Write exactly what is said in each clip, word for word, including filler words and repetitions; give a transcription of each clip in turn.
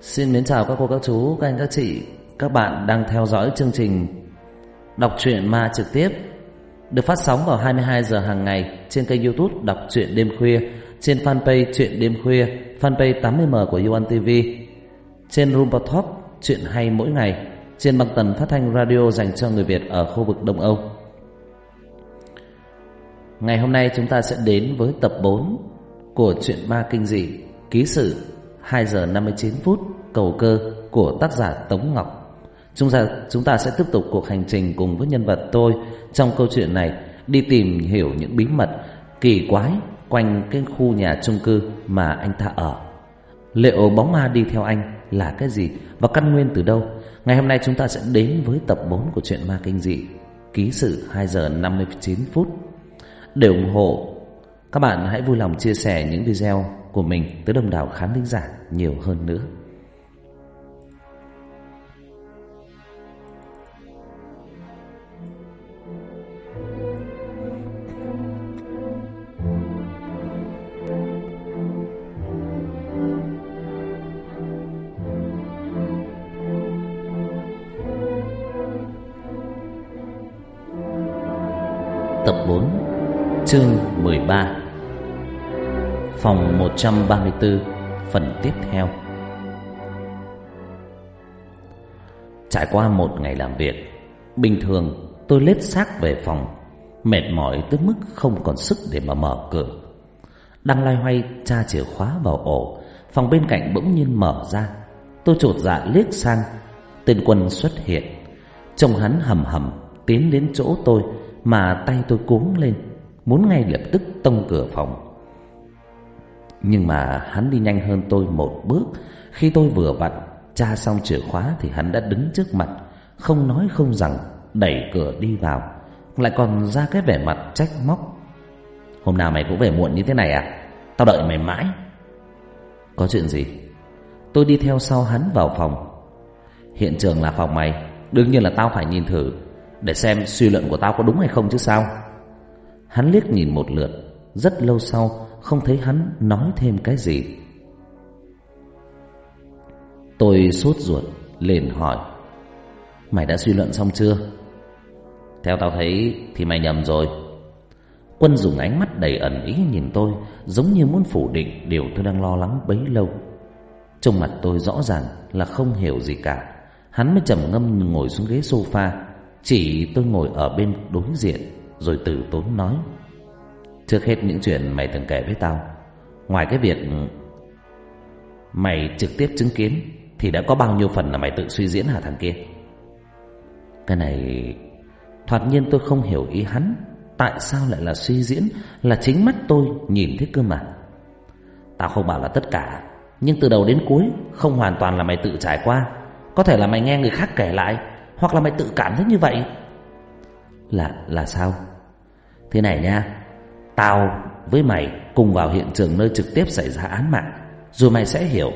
Xin mến chào các cô, các chú, các anh, các chị. Các bạn đang theo dõi chương trình Đọc truyện ma trực tiếp, được phát sóng vào hai mươi hai giờ hàng ngày trên kênh YouTube Đọc truyện đêm khuya, trên fanpage Truyện đêm khuya, fanpage tám mươi M của u an ti vi, trên Rumba Top truyện hay mỗi ngày, trên băng tần phát thanh radio dành cho người Việt ở khu vực Đông Âu. Ngày hôm nay chúng ta sẽ đến với tập bốn của truyện ma kinh dị Ký sự hai giờ năm mươi chín phút Cầu cơ của tác giả Tống Ngọc. Chúng ta, chúng ta sẽ tiếp tục cuộc hành trình cùng với nhân vật tôi trong câu chuyện này, đi tìm hiểu những bí mật kỳ quái quanh cái khu nhà chung cư mà anh ta ở. Liệu bóng ma đi theo anh là cái gì và căn nguyên từ đâu? Ngày hôm nay chúng ta sẽ đến với tập bốn của truyện ma kinh dị Ký sự hai giờ năm mươi chín phút. Để ủng hộ, các bạn hãy vui lòng chia sẻ những video của mình tới đông đảo khán thính giả nhiều hơn nữa. Tập bốn, chương mười ba, phòng một trăm ba mươi tư, phần tiếp theo. Trải qua một ngày làm việc bình thường, tôi lết xác về phòng, mệt mỏi tới mức không còn sức để mà mở cửa. Đang loay hoay tra chìa khóa vào ổ, phòng bên cạnh bỗng nhiên mở ra. Tôi chột dạ liếc sang, tên Quân xuất hiện. Trông hắn hầm hầm tiến đến chỗ tôi, mà tay tôi cuống lên, muốn ngay lập tức tông cửa phòng. Nhưng mà hắn đi nhanh hơn tôi một bước. Khi tôi vừa vặn tra xong chìa khóa thì hắn đã đứng trước mặt, không nói không rằng đẩy cửa đi vào, lại còn ra cái vẻ mặt trách móc. Hôm nào mày cũng về muộn như thế này à? Tao đợi mày mãi. Có chuyện gì? Tôi đi theo sau hắn vào phòng. Hiện trường là phòng mày, đương nhiên là tao phải nhìn thử để xem suy luận của tao có đúng hay không chứ sao. Hắn liếc nhìn một lượt, rất lâu sau không thấy hắn nói thêm cái gì. Tôi sốt ruột liền hỏi: Mày đã suy luận xong chưa? Theo tao thấy thì mày nhầm rồi. Quân dùng ánh mắt đầy ẩn ý nhìn tôi, giống như muốn phủ định điều tôi đang lo lắng bấy lâu. Trong mặt tôi rõ ràng là không hiểu gì cả. Hắn mới trầm ngâm ngồi xuống ghế sofa, chỉ tôi ngồi ở bên đối diện, rồi từ tốn nói: Trước hết những chuyện mày từng kể với tao, ngoài cái việc mày trực tiếp chứng kiến, thì đã có bao nhiêu phần là mày tự suy diễn hả thằng kia? Cái này thoạt nhiên tôi không hiểu ý hắn. Tại sao lại là suy diễn? Là chính mắt tôi nhìn thấy cơ mà. Tao không bảo là tất cả, nhưng từ đầu đến cuối không hoàn toàn là mày tự trải qua. Có thể là mày nghe người khác kể lại, hoặc là mày tự cảm thấy như vậy. Là là sao? Thế này nha, tao với mày cùng vào hiện trường nơi trực tiếp xảy ra án mạng, rồi mày sẽ hiểu.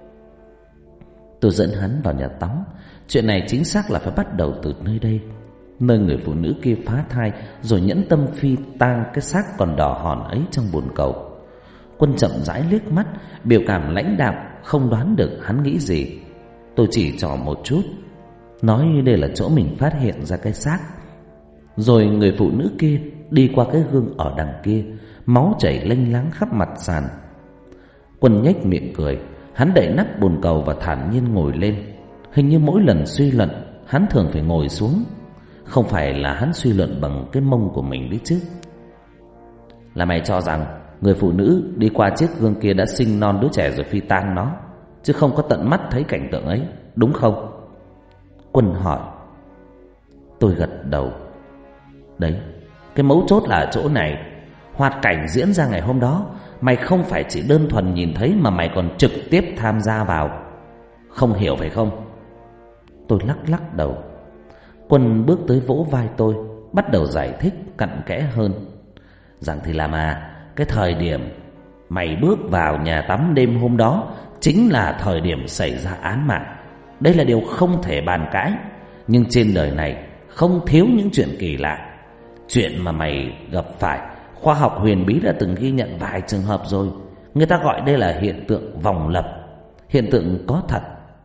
Tôi dẫn hắn vào nhà tắm. Chuyện này chính xác là phải bắt đầu từ nơi đây, nơi người phụ nữ kia phá thai rồi nhẫn tâm phi tang cái xác còn đỏ hòn ấy trong bồn cầu. Quân chậm rãi liếc mắt, biểu cảm lãnh đạm, không đoán được hắn nghĩ gì. Tôi chỉ trỏ một chút, nói đây là chỗ mình phát hiện ra cái xác. Rồi người phụ nữ kia đi qua cái gương ở đằng kia, máu chảy lênh láng khắp mặt sàn. Quân nhếch miệng cười. Hắn đậy nắp bồn cầu và thản nhiên ngồi lên. Hình như mỗi lần suy luận hắn thường phải ngồi xuống. Không phải là hắn suy luận bằng cái mông của mình đấy chứ. Là mày cho rằng người phụ nữ đi qua chiếc gương kia đã sinh non đứa trẻ rồi phi tang nó, chứ không có tận mắt thấy cảnh tượng ấy, đúng không? Quân hỏi. Tôi gật đầu. Đấy, cái mấu chốt là ở chỗ này. Hoạt cảnh diễn ra ngày hôm đó, mày không phải chỉ đơn thuần nhìn thấy, mà mày còn trực tiếp tham gia vào. Không hiểu phải không? Tôi lắc lắc đầu. Quân bước tới vỗ vai tôi, bắt đầu giải thích cặn kẽ hơn. Rằng thì là mà, cái thời điểm mày bước vào nhà tắm đêm hôm đó chính là thời điểm xảy ra án mạng. Đây là điều không thể bàn cãi. Nhưng trên đời này không thiếu những chuyện kỳ lạ. Chuyện mà mày gặp phải, khoa học huyền bí đã từng ghi nhận vài trường hợp rồi. Người ta gọi đây là hiện tượng vòng lặp. Hiện tượng có thật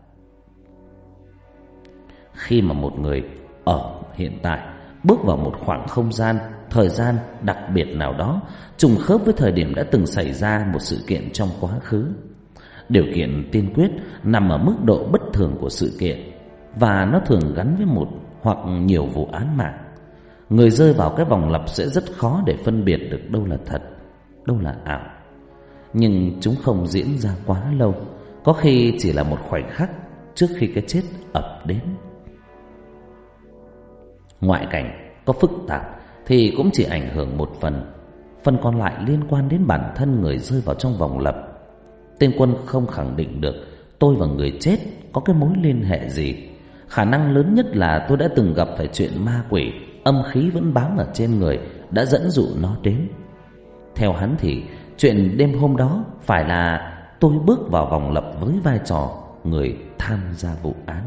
Khi mà một người ở hiện tại bước vào một khoảng không gian, thời gian đặc biệt nào đó trùng khớp với thời điểm đã từng xảy ra một sự kiện trong quá khứ, điều kiện tiên quyết nằm ở mức độ bất thường của sự kiện, và nó thường gắn với một hoặc nhiều vụ án mạng. Người rơi vào cái vòng lặp sẽ rất khó để phân biệt được đâu là thật, đâu là ảo. Nhưng chúng không diễn ra quá lâu, có khi chỉ là một khoảnh khắc trước khi cái chết ập đến. Ngoại cảnh có phức tạp thì cũng chỉ ảnh hưởng một phần, phần còn lại liên quan đến bản thân người rơi vào trong vòng lặp. Tên Quân không khẳng định được tôi và người chết có cái mối liên hệ gì. Khả năng lớn nhất là tôi đã từng gặp phải chuyện ma quỷ, âm khí vẫn bám ở trên người đã dẫn dụ nó đến. Theo hắn thì chuyện đêm hôm đó phải là tôi bước vào vòng lặp với vai trò người tham gia vụ án.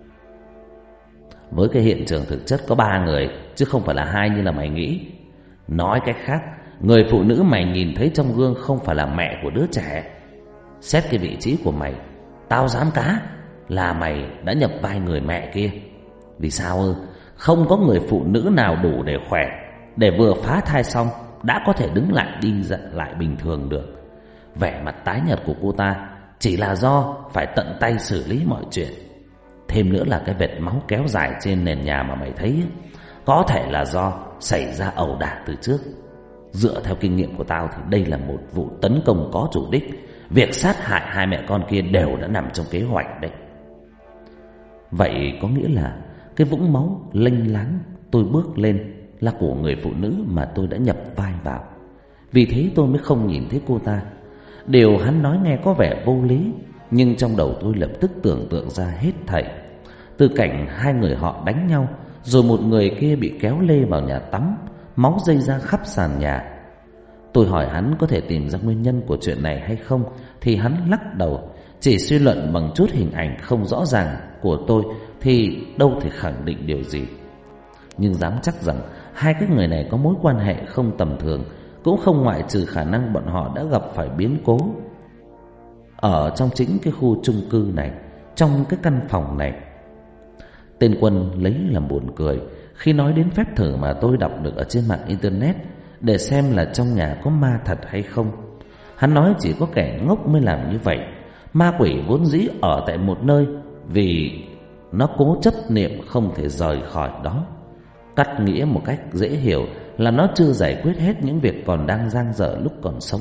Với cái hiện trường thực chất có ba người chứ không phải là hai như là mày nghĩ. Nói cách khác, người phụ nữ mày nhìn thấy trong gương không phải là mẹ của đứa trẻ. Xét cái vị trí của mày, tao dám cá là mày đã nhập vai người mẹ kia. Vì sao ư? Không có người phụ nữ nào đủ để khỏe, để vừa phá thai xong đã có thể đứng lại đi lại bình thường được. Vẻ mặt tái nhợt của cô ta chỉ là do phải tận tay xử lý mọi chuyện. Thêm nữa là cái vệt máu kéo dài trên nền nhà mà mày thấy ấy, có thể là do xảy ra ẩu đả từ trước. Dựa theo kinh nghiệm của tao thì đây là một vụ tấn công có chủ đích. Việc sát hại hai mẹ con kia đều đã nằm trong kế hoạch đấy. Vậy có nghĩa là cái vũng máu lênh láng tôi bước lên là của người phụ nữ mà tôi đã nhập vai vào. Vì thế tôi mới không nhìn thấy cô ta. Điều hắn nói nghe có vẻ vô lý, nhưng trong đầu tôi lập tức tưởng tượng ra hết thảy. Từ cảnh hai người họ đánh nhau, rồi một người kia bị kéo lê vào nhà tắm, máu rơi ra khắp sàn nhà. Tôi hỏi hắn có thể tìm ra nguyên nhân của chuyện này hay không, thì hắn lắc đầu, chỉ suy luận bằng chút hình ảnh không rõ ràng của tôi thì đâu thể khẳng định điều gì. Nhưng dám chắc rằng hai cái người này có mối quan hệ không tầm thường, cũng không ngoại trừ khả năng bọn họ đã gặp phải biến cố ở trong chính cái khu chung cư này, trong cái căn phòng này. Tên Quân lấy làm buồn cười khi nói đến phép thử mà tôi đọc được ở trên mạng internet để xem là trong nhà có ma thật hay không. Hắn nói chỉ có kẻ ngốc mới làm như vậy. Ma quỷ vốn dĩ ở tại một nơi vì nó cố chấp niệm không thể rời khỏi đó. Cắt nghĩa một cách dễ hiểu là nó chưa giải quyết hết những việc còn đang dang dở lúc còn sống.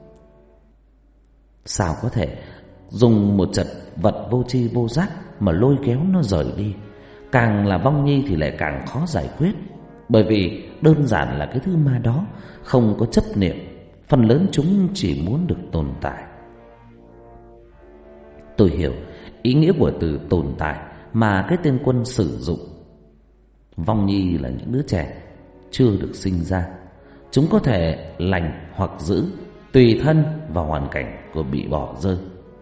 Sao có thể dùng một chật vật vô tri vô giác mà lôi kéo nó rời đi? Càng là vong nhi thì lại càng khó giải quyết, bởi vì đơn giản là cái thứ ma đó không có chấp niệm, phần lớn chúng chỉ muốn được tồn tại. Tôi hiểu ý nghĩa của từ tồn tại mà cái tên Quân sử dụng. Vong nhi là những đứa trẻ chưa được sinh ra. Chúng có thể lành hoặc dữ, tùy thân và hoàn cảnh của bị bỏ rơi.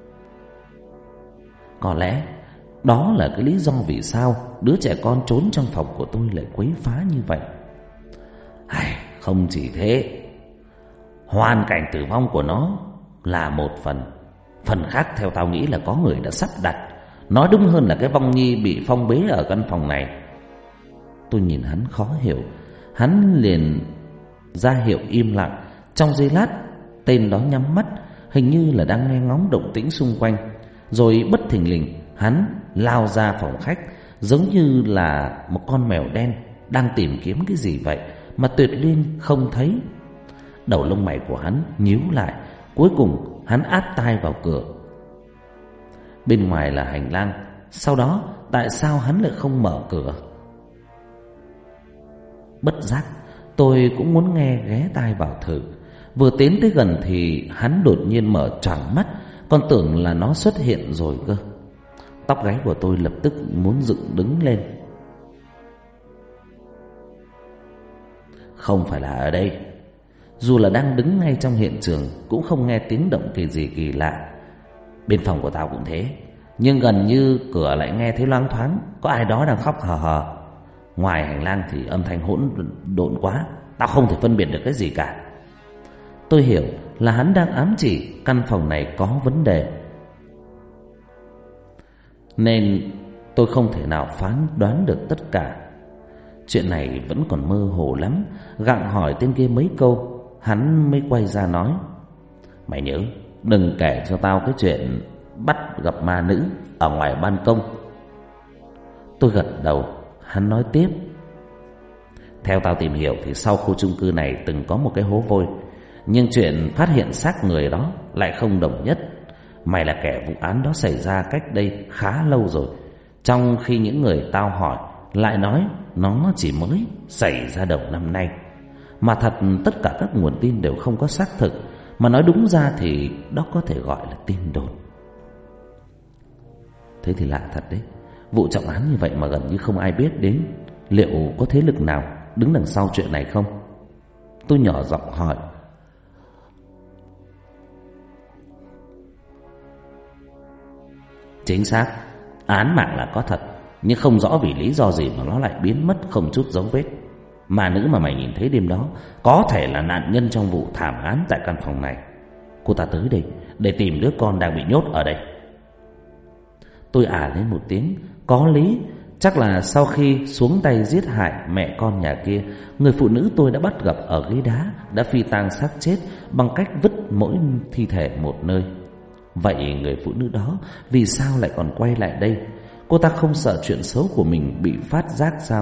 Có lẽ đó là cái lý do vì sao đứa trẻ con trốn trong phòng của tôi lại quấy phá như vậy. Ai, không chỉ thế, hoàn cảnh tử vong của nó là một phần. Phần khác theo tao nghĩ là có người đã sắp đặt. Nói đúng hơn là cái vong nhi bị phong bế ở căn phòng này. Tôi nhìn hắn khó hiểu. Hắn liền ra hiệu im lặng. Trong giây lát, tên đó nhắm mắt, hình như là đang nghe ngóng động tĩnh xung quanh. Rồi bất thình lình hắn lao ra phòng khách, giống như là một con mèo đen đang tìm kiếm cái gì vậy mà tuyệt liên không thấy. Đầu lông mày của hắn nhíu lại. Cuối cùng hắn áp tai vào cửa. Bên ngoài là hành lang. Sau đó tại sao hắn lại không mở cửa? Bất giác tôi cũng muốn nghe, ghé tai vào thử. Vừa tiến tới gần thì hắn đột nhiên mở choàng mắt, còn tưởng là nó xuất hiện rồi cơ. Tóc gáy của tôi lập tức muốn dựng đứng lên. Không phải là ở đây. Dù là đang đứng ngay trong hiện trường cũng không nghe tiếng động kỳ gì kỳ lạ. Bên phòng của tao cũng thế, nhưng gần như cửa lại nghe thấy loáng thoáng có ai đó đang khóc hờ hờ. Ngoài hành lang thì âm thanh hỗn độn quá, tao không thể phân biệt được cái gì cả. Tôi hiểu là hắn đang ám chỉ căn phòng này có vấn đề, nên tôi không thể nào phán đoán được tất cả. Chuyện này vẫn còn mơ hồ lắm. Gặng hỏi tên kia mấy câu, hắn mới quay ra nói: mày nhớ đừng kể cho tao cái chuyện bắt gặp ma nữ ở ngoài ban công. Tôi gật đầu. Hắn nói tiếp: theo tao tìm hiểu thì sau khu chung cư này từng có một cái hố vôi, nhưng chuyện phát hiện xác người đó lại không đồng nhất. Mày là kẻ vụ án đó xảy ra cách đây khá lâu rồi, trong khi những người tao hỏi lại nói nó chỉ mới xảy ra đầu năm nay. Mà thật tất cả các nguồn tin đều không có xác thực, mà nói đúng ra thì đó có thể gọi là tin đồn. Thế thì lạ thật đấy, vụ trọng án như vậy mà gần như không ai biết đến. Liệu có thế lực nào đứng đằng sau chuyện này không? Tôi nhỏ giọng hỏi. Chính xác, án mạng là có thật, nhưng không rõ vì lý do gì mà nó lại biến mất không chút dấu vết. Ma nữ mà mày nhìn thấy đêm đó có thể là nạn nhân trong vụ thảm án tại căn phòng này. Cô ta tới đây để tìm đứa con đang bị nhốt ở đây. Tôi ả lên một tiếng. Có lý. Chắc là sau khi xuống tay giết hại mẹ con nhà kia, người phụ nữ tôi đã bắt gặp ở ghế đá đã phi tang xác chết bằng cách vứt mỗi thi thể một nơi. Vậy người phụ nữ đó vì sao lại còn quay lại đây? Cô ta không sợ chuyện xấu của mình bị phát giác sao?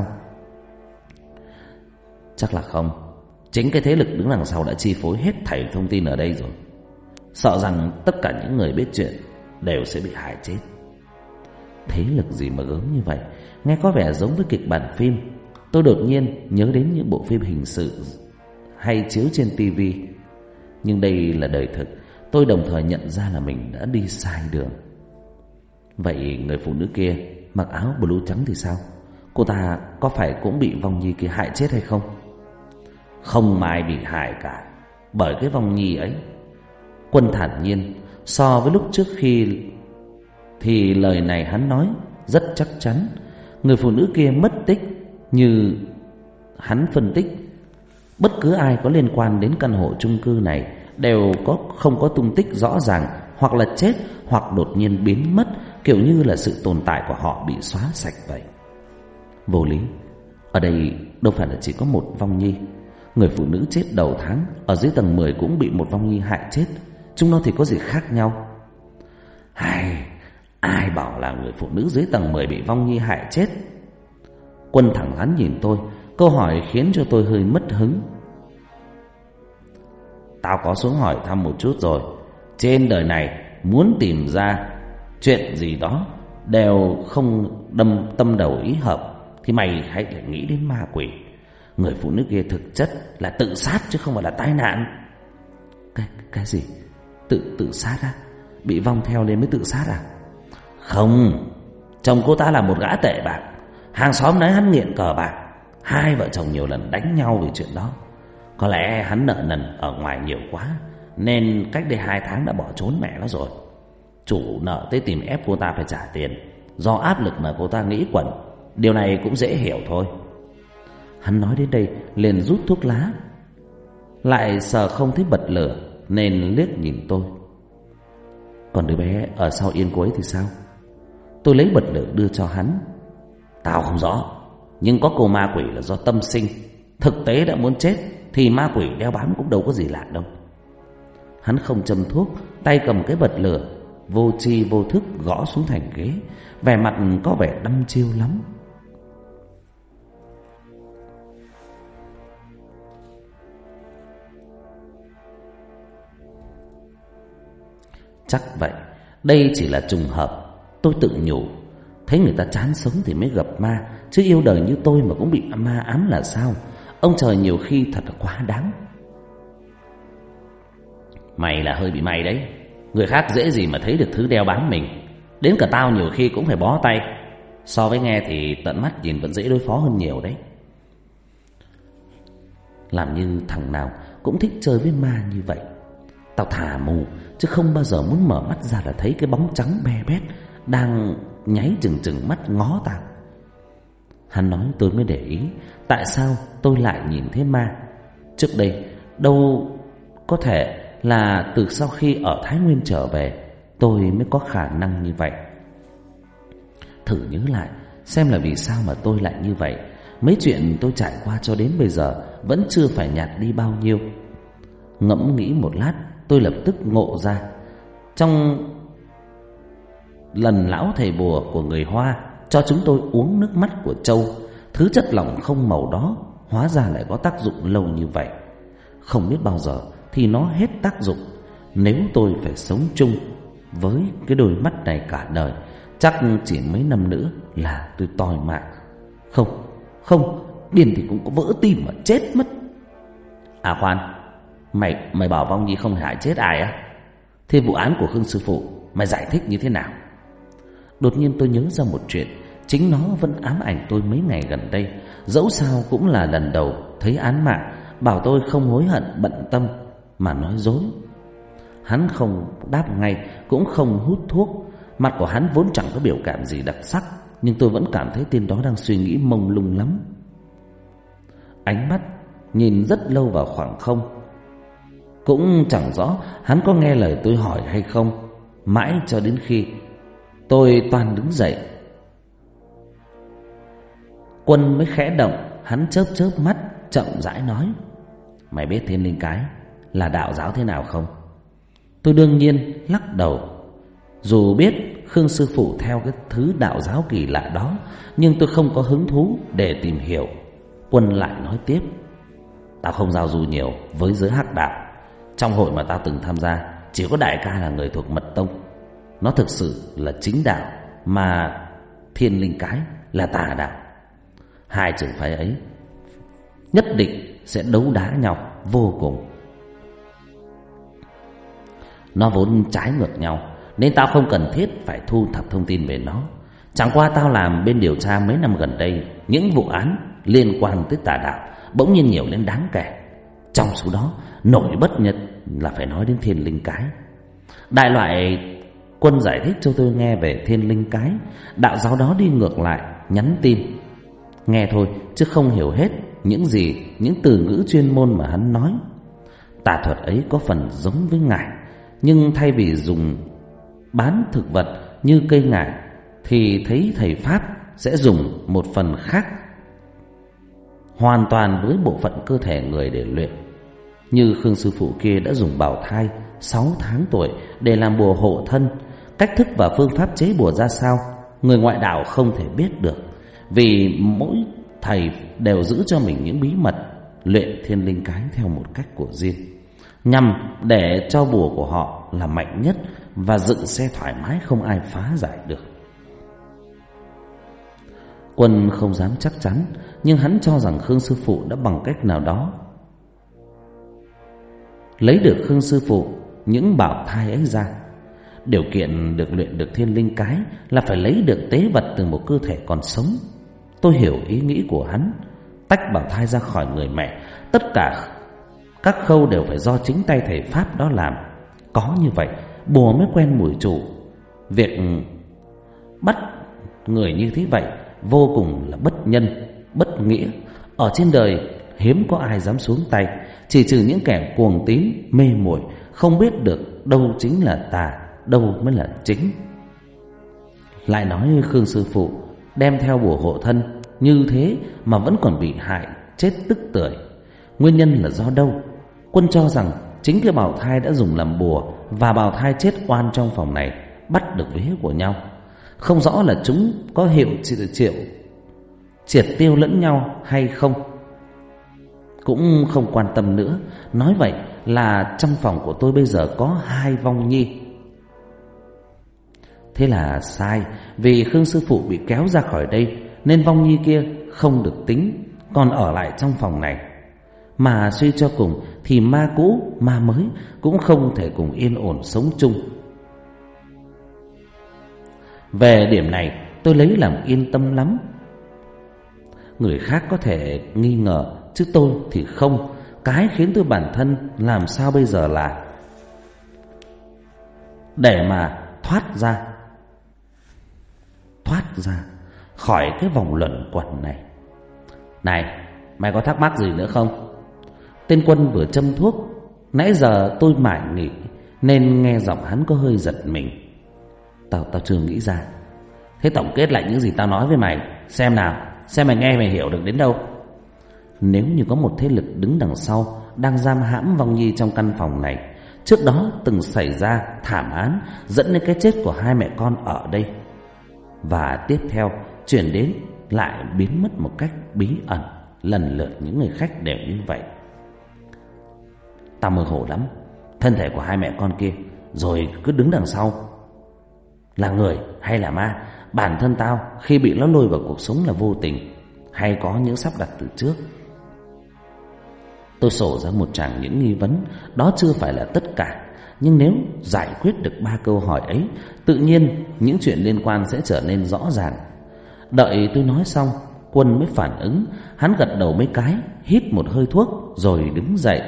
Chắc là không. Chính cái thế lực đứng đằng sau đã chi phối hết thảy thông tin ở đây rồi, sợ rằng tất cả những người biết chuyện đều sẽ bị hại chết. Thế lực gì mà gớm như vậy? Nghe có vẻ giống với kịch bản phim. Tôi đột nhiên nhớ đến những bộ phim hình sự hay chiếu trên tivi. Nhưng đây là đời thực. Tôi đồng thời nhận ra là mình đã đi sai đường. Vậy người phụ nữ kia mặc áo blue trắng thì sao? Cô ta có phải cũng bị Vong Nhi kia hại chết hay không? Không ai bị hại cả bởi cái Vong Nhi ấy. Quân thản nhiên. So với lúc trước khi thì lời này hắn nói rất chắc chắn. Người phụ nữ kia mất tích như hắn phân tích. Bất cứ ai có liên quan đến căn hộ chung cư này đều có không có tung tích rõ ràng, hoặc là chết hoặc đột nhiên biến mất, kiểu như là sự tồn tại của họ bị xóa sạch vậy. Vô lý. Ở đây đâu phải là chỉ có một Vong Nhi. Người phụ nữ chết đầu tháng ở dưới tầng mười cũng bị một Vong Nhi hại chết. Chúng nó thì có gì khác nhau? Hay ai bảo là người phụ nữ dưới tầng mười bị Vong Nhi hại chết? Quân thẳng thắn nhìn tôi. Câu hỏi khiến cho tôi hơi mất hứng. Tao có xuống hỏi thăm một chút rồi. Trên đời này muốn tìm ra chuyện gì đó đều không đâm tâm đầu ý hợp thì mày hãy lại nghĩ đến ma quỷ. Người phụ nữ kia thực chất là tự sát chứ không phải là tai nạn. Cái, cái gì? Tự tự sát á? Bị Vong theo nên mới tự sát à? Không, chồng cô ta là một gã tệ bạc. Hàng xóm nói hắn nghiện cờ bạc. Hai vợ chồng nhiều lần đánh nhau vì chuyện đó. Có lẽ hắn nợ nần ở ngoài nhiều quá nên cách đây hai tháng đã bỏ trốn mẹ nó rồi. Chủ nợ tới tìm ép cô ta phải trả tiền. Do áp lực mà cô ta nghĩ quẩn. Điều này cũng dễ hiểu thôi. Hắn nói đến đây liền rút thuốc lá. Lại sợ không thấy bật lửa nên liếc nhìn tôi. Còn đứa bé ở sau yên cô ấy thì sao? Tôi lấy bật lửa đưa cho hắn. Tao không rõ, nhưng có cô ma quỷ là do tâm sinh. Thực tế đã muốn chết thì ma quỷ đeo bám cũng đâu có gì lạ đâu. Hắn không châm thuốc, tay cầm cái bật lửa, vô tri vô thức gõ xuống thành ghế, vẻ mặt có vẻ đăm chiêu lắm. Chắc vậy, đây chỉ là trùng hợp. Tôi tự nhủ, thấy người ta chán sống thì mới gặp ma, chứ yêu đời như tôi mà cũng bị ma ám là sao? Ông trời nhiều khi thật là quá đáng. Mày là hơi bị mày đấy. Người khác dễ gì mà thấy được thứ đeo bám mình. Đến cả tao nhiều khi cũng phải bó tay. So với nghe thì tận mắt nhìn vẫn dễ đối phó hơn nhiều đấy. Làm như thằng nào cũng thích chơi với ma như vậy. Tao thà mù chứ không bao giờ muốn mở mắt ra là thấy cái bóng trắng be bét đang nháy chừng chừng mắt ngó tao. Hắn nói tôi mới để ý tại sao tôi lại nhìn thấy ma. Trước đây đâu có thể là từ sau khi ở Thái Nguyên trở về tôi mới có khả năng như vậy. thử nhớ lại xem là vì sao mà tôi lại như vậy. Mấy chuyện tôi trải qua cho đến bây giờ vẫn chưa phải nhạt đi bao nhiêu. Ngẫm nghĩ một lát, tôi lập tức ngộ ra. Trong lần lão thầy bùa của người Hoa cho chúng tôi uống nước mắt của trâu, thứ chất lỏng không màu đó hóa ra lại có tác dụng lâu như vậy. Không biết bao giờ thì nó hết tác dụng. Nếu tôi phải sống chung với cái đôi mắt này cả đời, chắc chỉ mấy năm nữa là tôi toi mạng. Không, không, điên thì cũng có vỡ tim mà chết mất. À khoan, Mày mày bảo Vong Nhi không hại chết ai á? Thế vụ án của Khương sư phụ mày giải thích như thế nào? Đột nhiên tôi nhớ ra một chuyện, chính nó vẫn ám ảnh tôi mấy ngày gần đây. Dẫu sao cũng là lần đầu thấy án mạng, bảo tôi không hối hận bận tâm mà nói dối. Hắn không đáp ngay, cũng không hút thuốc. Mặt của hắn vốn chẳng có biểu cảm gì đặc sắc, nhưng tôi vẫn cảm thấy tên đó đang suy nghĩ mông lung lắm. Ánh mắt nhìn rất lâu vào khoảng không. Cũng chẳng rõ hắn có nghe lời tôi hỏi hay không. Mãi cho đến khi tôi toan đứng dậy, Quân mới khẽ động. Hắn chớp chớp mắt, chậm rãi nói: Mày biết Thiên Linh Cái là đạo giáo thế nào không? Tôi đương nhiên lắc đầu. Dù biết Khương sư phụ theo cái thứ đạo giáo kỳ lạ đó, nhưng tôi không có hứng thú để tìm hiểu. Quân lại nói tiếp: Tao không giao du nhiều với giới hắc đạo. Trong hội mà tao từng tham gia, chỉ có đại ca là người thuộc mật tông. Nó thực sự là chính đạo, mà Thiên Linh Cái là tà đạo. Hai trường phái ấy nhất định sẽ đấu đá nhau vô cùng. Nó vốn trái ngược nhau, nên tao không cần thiết phải thu thập thông tin về nó. Chẳng qua tao làm bên điều tra mấy năm gần đây, những vụ án liên quan tới tà đạo bỗng nhiên nhiều lên đáng kể. Trong số đó nổi bật nhất là phải nói đến Thiên Linh Cái. Đại loại Quân giải thích cho tôi nghe về Thiên Linh Cái. Đạo giáo đó đi ngược lại, nhắn tin. Nghe thôi chứ không hiểu hết những gì, những từ ngữ chuyên môn mà hắn nói. Tà thuật ấy có phần giống với ngải, nhưng thay vì dùng bán thực vật như cây ngải, thì thấy thầy Pháp sẽ dùng một phần khác hoàn toàn với bộ phận cơ thể người để luyện. Như Khương sư phụ kia đã dùng bào thai sáu tháng tuổi để làm bùa hộ thân. Cách thức và phương pháp chế bùa ra sao, người ngoại đạo không thể biết được, vì mỗi thầy đều giữ cho mình những bí mật luyện Thiên Linh Cái theo một cách của riêng, nhằm để cho bùa của họ là mạnh nhất và dựng xe thoải mái, không ai phá giải được. Quân không dám chắc chắn, nhưng hắn cho rằng Khương sư phụ đã bằng cách nào đó lấy được Khương sư phụ những bảo thai ấy ra. Điều kiện được luyện được Thiên Linh Cái là phải lấy được tế vật từ một cơ thể còn sống. Tôi hiểu ý nghĩ của hắn. Tách bảo thai ra khỏi người mẹ, tất cả các khâu đều phải do chính tay thầy Pháp đó làm. Có như vậy bùa mới quen mùi chủ. Việc bắt người như thế vậy vô cùng là bất nhân, bất nghĩa. Ở trên đời hiếm có ai dám xuống tay, chỉ trừ những kẻ cuồng tín mê muội, không biết được đâu chính là tà, đâu mới là chính. Lại nói Khương sư phụ đem theo bùa hộ thân như thế mà vẫn còn bị hại chết tức tưởi. Nguyên nhân là do đâu? Quân cho rằng chính cái bào thai đã dùng làm bùa và bào thai chết oan trong phòng này bắt được vế của nhau. Không rõ là chúng có hiệu triệu triệt tiêu lẫn nhau hay không, cũng không quan tâm nữa. Nói vậy là trong phòng của tôi bây giờ có hai Vong Nhi. Thế là sai, vì Khương sư phụ bị kéo ra khỏi đây, nên Vong Nhi kia không được tính, còn ở lại trong phòng này. Mà suy cho cùng thì ma cũ ma mới cũng không thể cùng yên ổn sống chung. Về điểm này tôi lấy làm yên tâm lắm. Người khác có thể nghi ngờ, chứ tôi thì không. Cái khiến tôi bản thân làm sao bây giờ là để mà thoát ra Thoát ra khỏi cái vòng luẩn quẩn này. Này, mày có thắc mắc gì nữa không? Tên Quân vừa châm thuốc. Nãy giờ tôi mải nghĩ nên nghe giọng hắn có hơi giật mình. Tao tao chưa nghĩ ra. Thế tổng kết lại những gì tao nói với mày, xem nào, xem mày nghe mày hiểu được đến đâu. Nếu như có một thế lực đứng đằng sau đang giam hãm Vong Nhi trong căn phòng này, trước đó từng xảy ra thảm án dẫn đến cái chết của hai mẹ con ở đây, và tiếp theo chuyển đến lại biến mất một cách bí ẩn, lần lượt những người khách đều như vậy. Tao mơ hồ lắm, thân thể của hai mẹ con kia rồi cứ đứng đằng sau. Là người hay là ma? Bản thân tao khi bị nó lôi vào cuộc sống là vô tình, hay có những sắp đặt từ trước? Tôi sổ ra một tràng những nghi vấn. Đó chưa phải là tất cả, nhưng nếu giải quyết được ba câu hỏi ấy, tự nhiên những chuyện liên quan sẽ trở nên rõ ràng. Đợi tôi nói xong, Quân mới phản ứng. Hắn gật đầu mấy cái, hít một hơi thuốc rồi đứng dậy.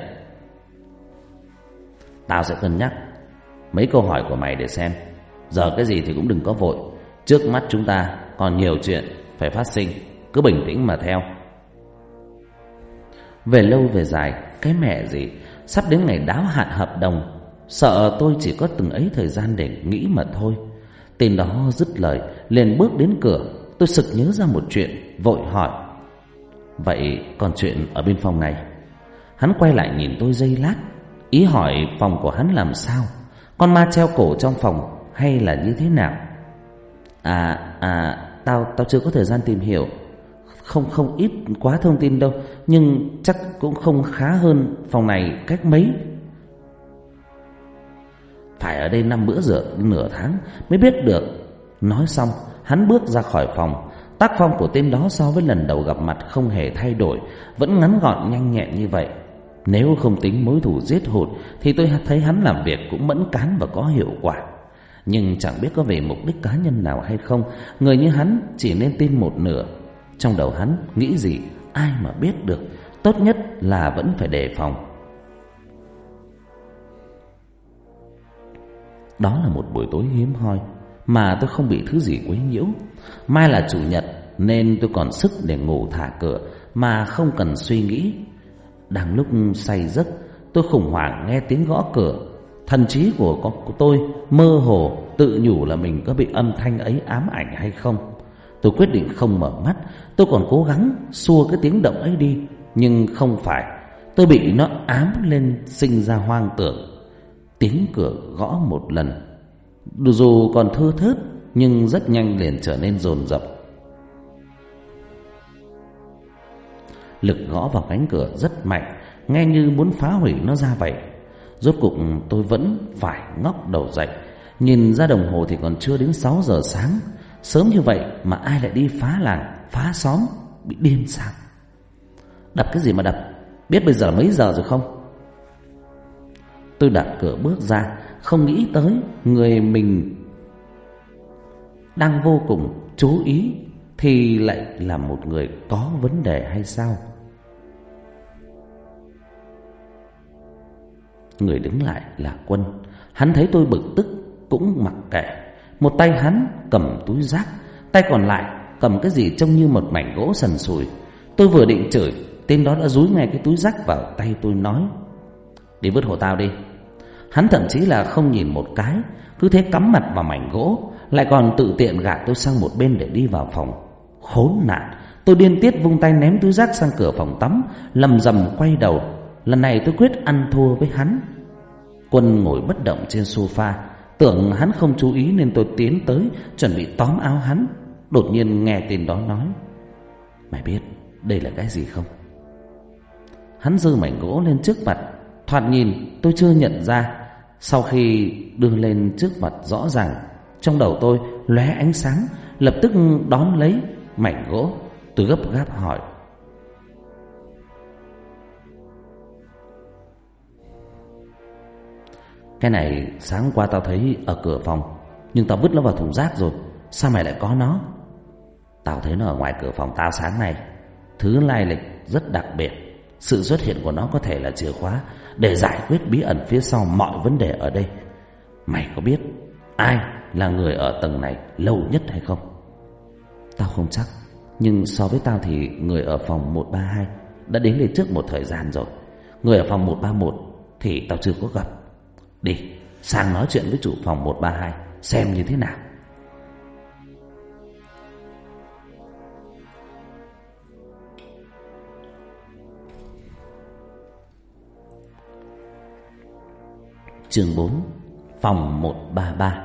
Tao sẽ cân nhắc mấy câu hỏi của mày để xem. Giờ cái gì thì cũng đừng có vội. Trước mắt chúng ta còn nhiều chuyện phải phát sinh, cứ bình tĩnh mà theo. Về lâu về dài, cái mẹ gì, sắp đến ngày đáo hạn hợp đồng, sợ tôi chỉ có từng ấy thời gian để nghĩ mà thôi. Tên đó dứt lời liền bước đến cửa. Tôi sực nhớ ra một chuyện, vội hỏi: vậy còn chuyện ở bên phòng này? Hắn quay lại nhìn tôi giây lát, ý hỏi phòng của hắn làm sao, con ma treo cổ trong phòng hay là như thế nào. À à Tao tao chưa có thời gian tìm hiểu, Không không ít quá thông tin đâu, nhưng chắc cũng không khá hơn phòng này cách mấy. Phải ở đây năm bữa rửa nửa tháng mới biết được. Nói xong, hắn bước ra khỏi phòng. Tác phong của tên đó so với lần đầu gặp mặt không hề thay đổi, vẫn ngắn gọn nhanh nhẹn như vậy. Nếu không tính mối thù giết hụt thì tôi thấy hắn làm việc cũng mẫn cán và có hiệu quả. Nhưng chẳng biết có vì mục đích cá nhân nào hay không, người như hắn chỉ nên tin một nửa. Trong đầu hắn nghĩ gì ai mà biết được. Tốt nhất là vẫn phải đề phòng. Đó là một buổi tối hiếm hoi mà tôi không bị thứ gì quấy nhiễu. Mai là chủ nhật nên tôi còn sức để ngủ thả cửa mà không cần suy nghĩ. Đang lúc say giấc, tôi khủng hoảng nghe tiếng gõ cửa. Thần trí của, của tôi mơ hồ tự nhủ là mình có bị âm thanh ấy ám ảnh hay không. Tôi quyết định không mở mắt. Tôi còn cố gắng xua cái tiếng động ấy đi, nhưng không phải. Tôi bị nó ám lên, sinh ra hoang tưởng. Tiếng cửa gõ một lần, dù còn thưa thớt nhưng rất nhanh liền trở nên dồn dập. Lực gõ vào cánh cửa rất mạnh, nghe như muốn phá hủy nó ra vậy. Rốt cục tôi vẫn phải ngóc đầu dậy. Nhìn ra đồng hồ thì còn chưa đến sáu giờ sáng. Sớm như vậy mà ai lại đi phá làng, phá xóm, bị điên sao? Đập cái gì mà đập? Biết bây giờ mấy giờ rồi không? Tôi đạp cửa bước ra, không nghĩ tới người mình đang vô cùng chú ý thì lại là một người có vấn đề hay sao? Người đứng lại là Quân. Hắn thấy tôi bực tức cũng mặc kệ. Một tay hắn cầm túi rác, tay còn lại cầm cái gì trông như một mảnh gỗ sần sùi. Tôi vừa định chửi, tên đó đã dúi ngay cái túi rác vào tay tôi, nói: đi vứt hộ tao đi. Hắn thậm chí là không nhìn một cái, cứ thế cắm mặt vào mảnh gỗ, lại còn tự tiện gạt tôi sang một bên để đi vào phòng. Khốn nạn! Tôi điên tiết vung tay ném túi rác sang cửa phòng tắm, lầm rầm quay đầu. Lần này tôi quyết ăn thua với hắn. Quân ngồi bất động trên sofa, tưởng hắn không chú ý nên tôi tiến tới chuẩn bị tóm áo hắn. Đột nhiên nghe tên đó nói: mày biết đây là cái gì không? Hắn giơ mảnh gỗ lên trước mặt. Thoạt nhìn tôi chưa nhận ra. Sau khi đưa lên trước mặt rõ ràng, trong đầu tôi lóe ánh sáng, lập tức đón lấy mảnh gỗ. Tôi gấp gáp hỏi: cái này sáng qua tao thấy ở cửa phòng, nhưng tao vứt nó vào thùng rác rồi. Sao mày lại có nó? Tao thấy nó ở ngoài cửa phòng tao sáng nay. Thứ lai lịch rất đặc biệt. Sự xuất hiện của nó có thể là chìa khóa để giải quyết bí ẩn phía sau mọi vấn đề ở đây. Mày có biết ai là người ở tầng này lâu nhất hay không? Tao không chắc, nhưng so với tao thì người ở phòng một ba hai đã đến đây trước một thời gian rồi. Người ở phòng một ba một thì tao chưa có gặp. Đi, sang nói chuyện với chủ phòng một ba hai xem như thế nào. Chương bốn. Phòng một ba ba.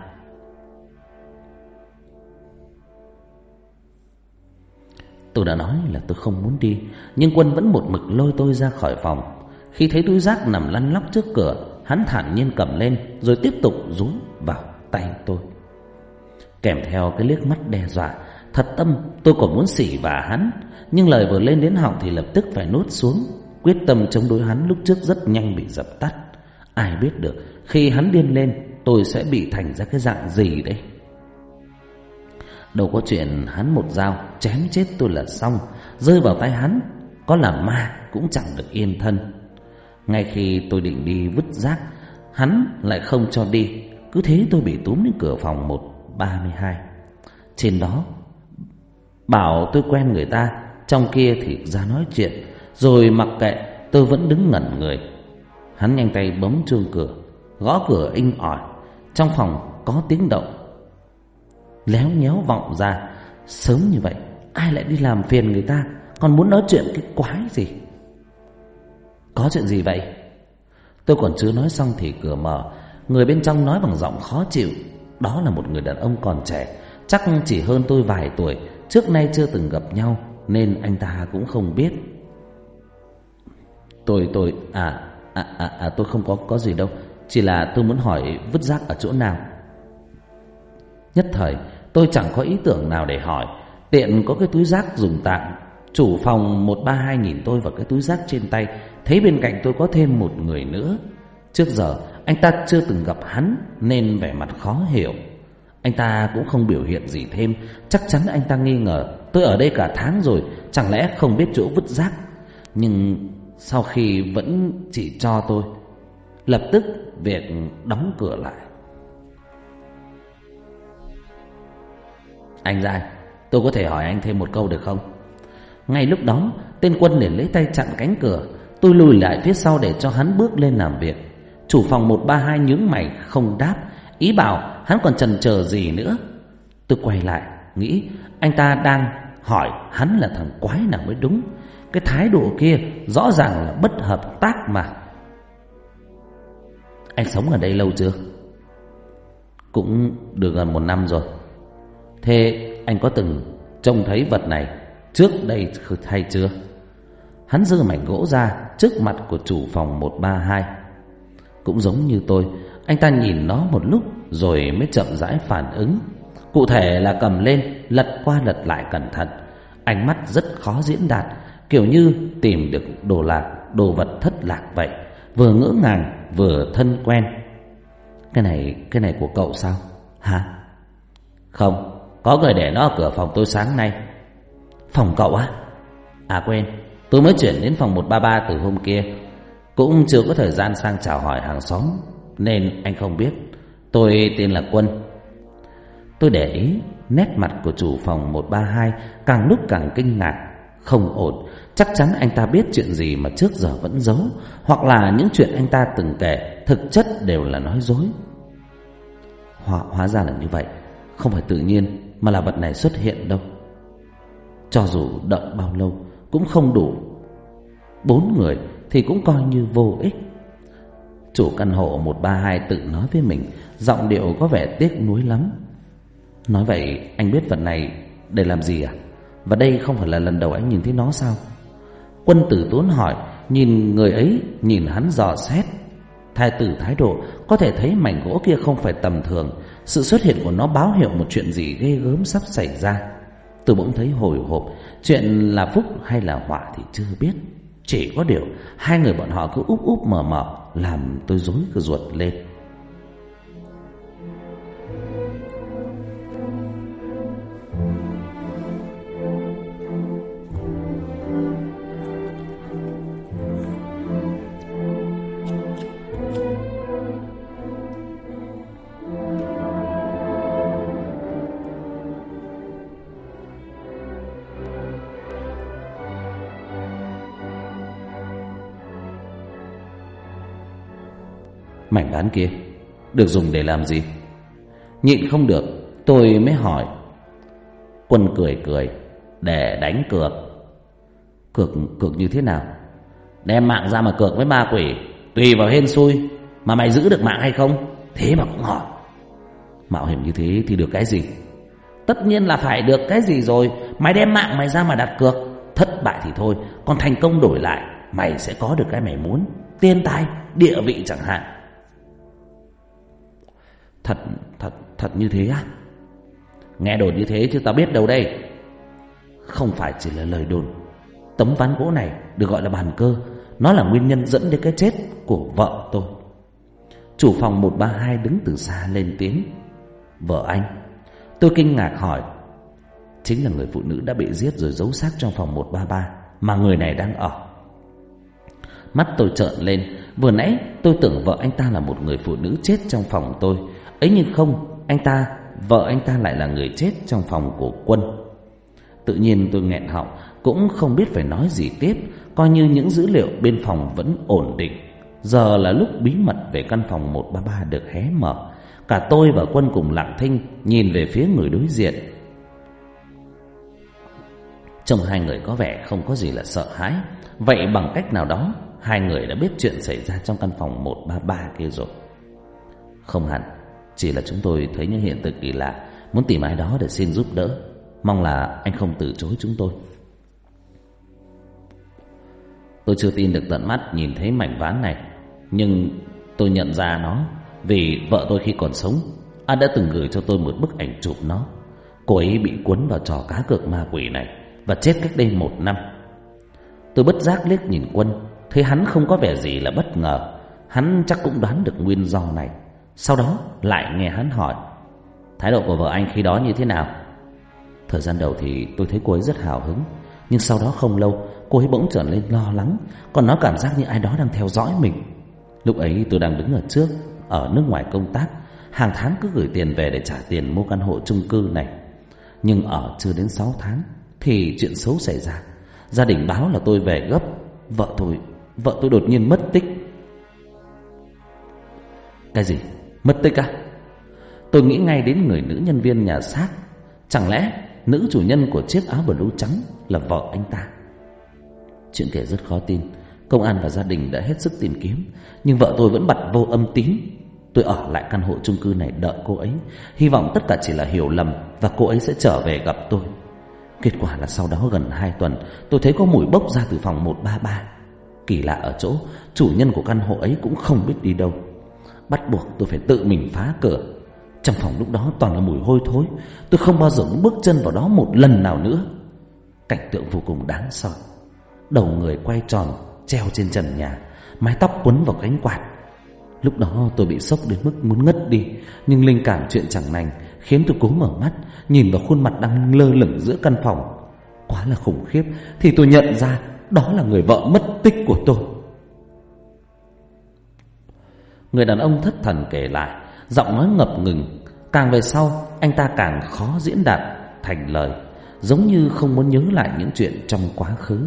Tôi đã nói là tôi không muốn đi, nhưng Quân vẫn một mực lôi tôi ra khỏi phòng. Khi thấy túi rác nằm lăn lóc trước cửa, hắn thản nhiên cầm lên rồi tiếp tục dúi vào tay tôi, kèm theo cái liếc mắt đe dọa. Thật tâm tôi còn muốn xỉ vả hắn, nhưng lời vừa lên đến họng thì lập tức phải nuốt xuống. Quyết tâm chống đối hắn lúc trước rất nhanh bị dập tắt. Ai biết được khi hắn điên lên tôi sẽ bị thành ra cái dạng gì đấy. Đâu có chuyện hắn một dao chém chết tôi là xong. Rơi vào tay hắn, có là ma cũng chẳng được yên thân. Ngay khi tôi định đi vứt rác, hắn lại không cho đi. Cứ thế tôi bị túm đến cửa phòng một ba hai. Trên đó bảo tôi quen người ta, trong kia thì ra nói chuyện. Rồi mặc kệ, tôi vẫn đứng ngẩn người. Hắn nhanh tay bấm chuông cửa, gõ cửa inh ỏi. Trong phòng có tiếng động léo nhéo vọng ra. Sớm như vậy ai lại đi làm phiền người ta, còn muốn nói chuyện cái quái gì? Có chuyện gì vậy? Tôi còn chưa nói xong thì cửa mở. Người bên trong nói bằng giọng khó chịu. Đó là một người đàn ông còn trẻ, chắc chỉ hơn tôi vài tuổi. Trước nay chưa từng gặp nhau nên anh ta cũng không biết. Tôi tôi à à à, à tôi không có có gì đâu, chỉ là tôi muốn hỏi vứt rác ở chỗ nào. Nhất thời tôi chẳng có ý tưởng nào để hỏi. Tiện có cái túi rác dùng tạm. Chủ phòng một ba hai nhìn tôi và cái túi rác trên tay, thấy bên cạnh tôi có thêm một người nữa. Trước giờ anh ta chưa từng gặp hắn nên vẻ mặt khó hiểu. Anh ta cũng không biểu hiện gì thêm. Chắc chắn anh ta nghi ngờ tôi ở đây cả tháng rồi, chẳng lẽ không biết chỗ vứt rác. Nhưng sau khi vẫn chỉ cho tôi, lập tức việc đóng cửa lại. Anh Giai, tôi có thể hỏi anh thêm một câu được không? Ngay lúc đó tên Quân liền lấy tay chặn cánh cửa. Tôi lùi lại phía sau để cho hắn bước lên làm việc. Chủ phòng một ba hai nhướng mày không đáp, ý bảo hắn còn chần chờ gì nữa. Tôi quay lại nghĩ anh ta đang hỏi hắn là thằng quái nào mới đúng. Cái thái độ kia rõ ràng là bất hợp tác mà. Anh sống ở đây lâu chưa? Cũng được gần một năm rồi. Thế anh có từng trông thấy vật này trước đây hay chưa? Hắn giơ mảnh gỗ ra trước mặt của chủ phòng một ba hai. Cũng giống như tôi, anh ta nhìn nó một lúc rồi mới chậm rãi phản ứng. Cụ thể là cầm lên, lật qua lật lại cẩn thận. Ánh mắt rất khó diễn đạt, kiểu như tìm được đồ lạc, đồ vật thất lạc vậy. Vừa ngỡ ngàng vừa thân quen. Cái này, cái này của cậu sao? Hả? Không, có người để nó ở cửa phòng tôi sáng nay. Phòng cậu á? À quên, tôi mới chuyển đến phòng một ba ba từ hôm kia. Cũng chưa có thời gian sang chào hỏi hàng xóm nên anh không biết. Tôi tên là Quân. Tôi để ý nét mặt của chủ phòng một ba hai càng lúc càng kinh ngạc. Không ổn, chắc chắn anh ta biết chuyện gì mà trước giờ vẫn giấu, hoặc là những chuyện anh ta từng kể thực chất đều là nói dối. Hóa, hóa ra là như vậy. Không phải tự nhiên mà là vật này xuất hiện đâu. Cho dù đợi bao lâu cũng không đủ. Bốn người thì cũng coi như vô ích. Chủ căn hộ một ba hai tự nói với mình, giọng điệu có vẻ tiếc nuối lắm. Nói vậy anh biết vật này để làm gì à? Và đây không phải là lần đầu anh nhìn thấy nó sao? Quân tử tốn hỏi. Nhìn người ấy, nhìn hắn dò xét. Thái tử thái độ, có thể thấy mảnh gỗ kia không phải tầm thường. Sự xuất hiện của nó báo hiệu một chuyện gì ghê gớm sắp xảy ra. Tôi bỗng thấy hồi hộp. Chuyện là phúc hay là họa thì chưa biết. Chỉ có điều hai người bọn họ cứ úp úp mở mở, làm tôi rối cả ruột lên. Mảnh ván kia được dùng để làm gì? Nhịn không được, tôi mới hỏi. Quân cười cười. Để đánh cược. Cược, cược như thế nào? Đem mạng ra mà cược với ma quỷ, tùy vào hên xui. Mà mày giữ được mạng hay không? Thế mà cũng hỏi. Mạo hiểm như thế thì được cái gì? Tất nhiên là phải được cái gì rồi. Mày đem mạng mày ra mà đặt cược, thất bại thì thôi, còn thành công đổi lại mày sẽ có được cái mày muốn, tiền tài, địa vị chẳng hạn. Thật, thật, thật như thế á? Nghe đồn như thế chứ tao biết đâu đây. Không phải chỉ là lời đồn. Tấm ván gỗ này được gọi là bàn cơ. Nó là nguyên nhân dẫn đến cái chết của vợ tôi. Chủ phòng một ba hai đứng từ xa lên tiếng. Vợ anh? Tôi kinh ngạc hỏi. Chính là người phụ nữ đã bị giết rồi giấu xác trong phòng một ba ba mà người này đang ở. Mắt tôi trợn lên. Vừa nãy tôi tưởng vợ anh ta là một người phụ nữ chết trong phòng tôi. Ấy nhưng không, anh ta, vợ anh ta lại là người chết trong phòng của Quân. Tự nhiên tôi nghẹn họng, cũng không biết phải nói gì tiếp. Coi như những dữ liệu bên phòng vẫn ổn định. Giờ là lúc bí mật về căn phòng một ba ba được hé mở. Cả tôi và Quân cùng lặng thinh nhìn về phía người đối diện. Trông hai người có vẻ không có gì là sợ hãi. Vậy bằng cách nào đó hai người đã biết chuyện xảy ra trong căn phòng một ba ba kia rồi. Không hẳn, chỉ là chúng tôi thấy những hiện tượng kỳ lạ, muốn tìm ai đó để xin giúp đỡ. Mong là anh không từ chối chúng tôi. Tôi chưa tin được tận mắt nhìn thấy mảnh ván này, nhưng tôi nhận ra nó vì vợ tôi khi còn sống, anh đã từng gửi cho tôi một bức ảnh chụp nó. Cô ấy bị cuốn vào trò cá cược ma quỷ này và chết cách đây một năm. Tôi bất giác liếc nhìn Quân, thấy hắn không có vẻ gì là bất ngờ. Hắn chắc cũng đoán được nguyên do này. Sau đó lại nghe hắn hỏi, thái độ của vợ anh khi đó như thế nào? Thời gian đầu thì tôi thấy cô ấy rất hào hứng, nhưng sau đó không lâu cô ấy bỗng trở nên lo lắng, còn nó cảm giác như ai đó đang theo dõi mình. Lúc ấy tôi đang đứng ở trước, ở nước ngoài công tác, hàng tháng cứ gửi tiền về để trả tiền mua căn hộ chung cư này. Nhưng ở chưa đến sáu tháng thì chuyện xấu xảy ra. Gia đình báo là tôi về gấp. Vợ tôi, vợ tôi đột nhiên mất tích. Cái gì? Mất tích à? Tôi nghĩ ngay đến người nữ nhân viên nhà xác. Chẳng lẽ nữ chủ nhân của chiếc áo blue trắng là vợ anh ta? Chuyện kể rất khó tin. Công an và gia đình đã hết sức tìm kiếm, nhưng vợ tôi vẫn bặt vô âm tín. Tôi ở lại căn hộ chung cư này đợi cô ấy, hy vọng tất cả chỉ là hiểu lầm và cô ấy sẽ trở về gặp tôi. Kết quả là sau đó gần hai tuần, tôi thấy có mùi bốc ra từ phòng một ba ba. Kỳ lạ ở chỗ chủ nhân của căn hộ ấy cũng không biết đi đâu. Bắt buộc tôi phải tự mình phá cửa. Trong phòng lúc đó toàn là mùi hôi thối. Tôi không bao giờ muốn bước chân vào đó một lần nào nữa. Cảnh tượng vô cùng đáng sợ. Đầu người quay tròn treo trên trần nhà, mái tóc quấn vào cánh quạt. Lúc đó tôi bị sốc đến mức muốn ngất đi, nhưng linh cảm chuyện chẳng lành khiến tôi cố mở mắt, nhìn vào khuôn mặt đang lơ lửng giữa căn phòng. Quá là khủng khiếp thì tôi nhận ra đó là người vợ mất tích của tôi. Người đàn ông thất thần kể lại, giọng nói ngập ngừng. Càng về sau anh ta càng khó diễn đạt thành lời, giống như không muốn nhớ lại những chuyện trong quá khứ.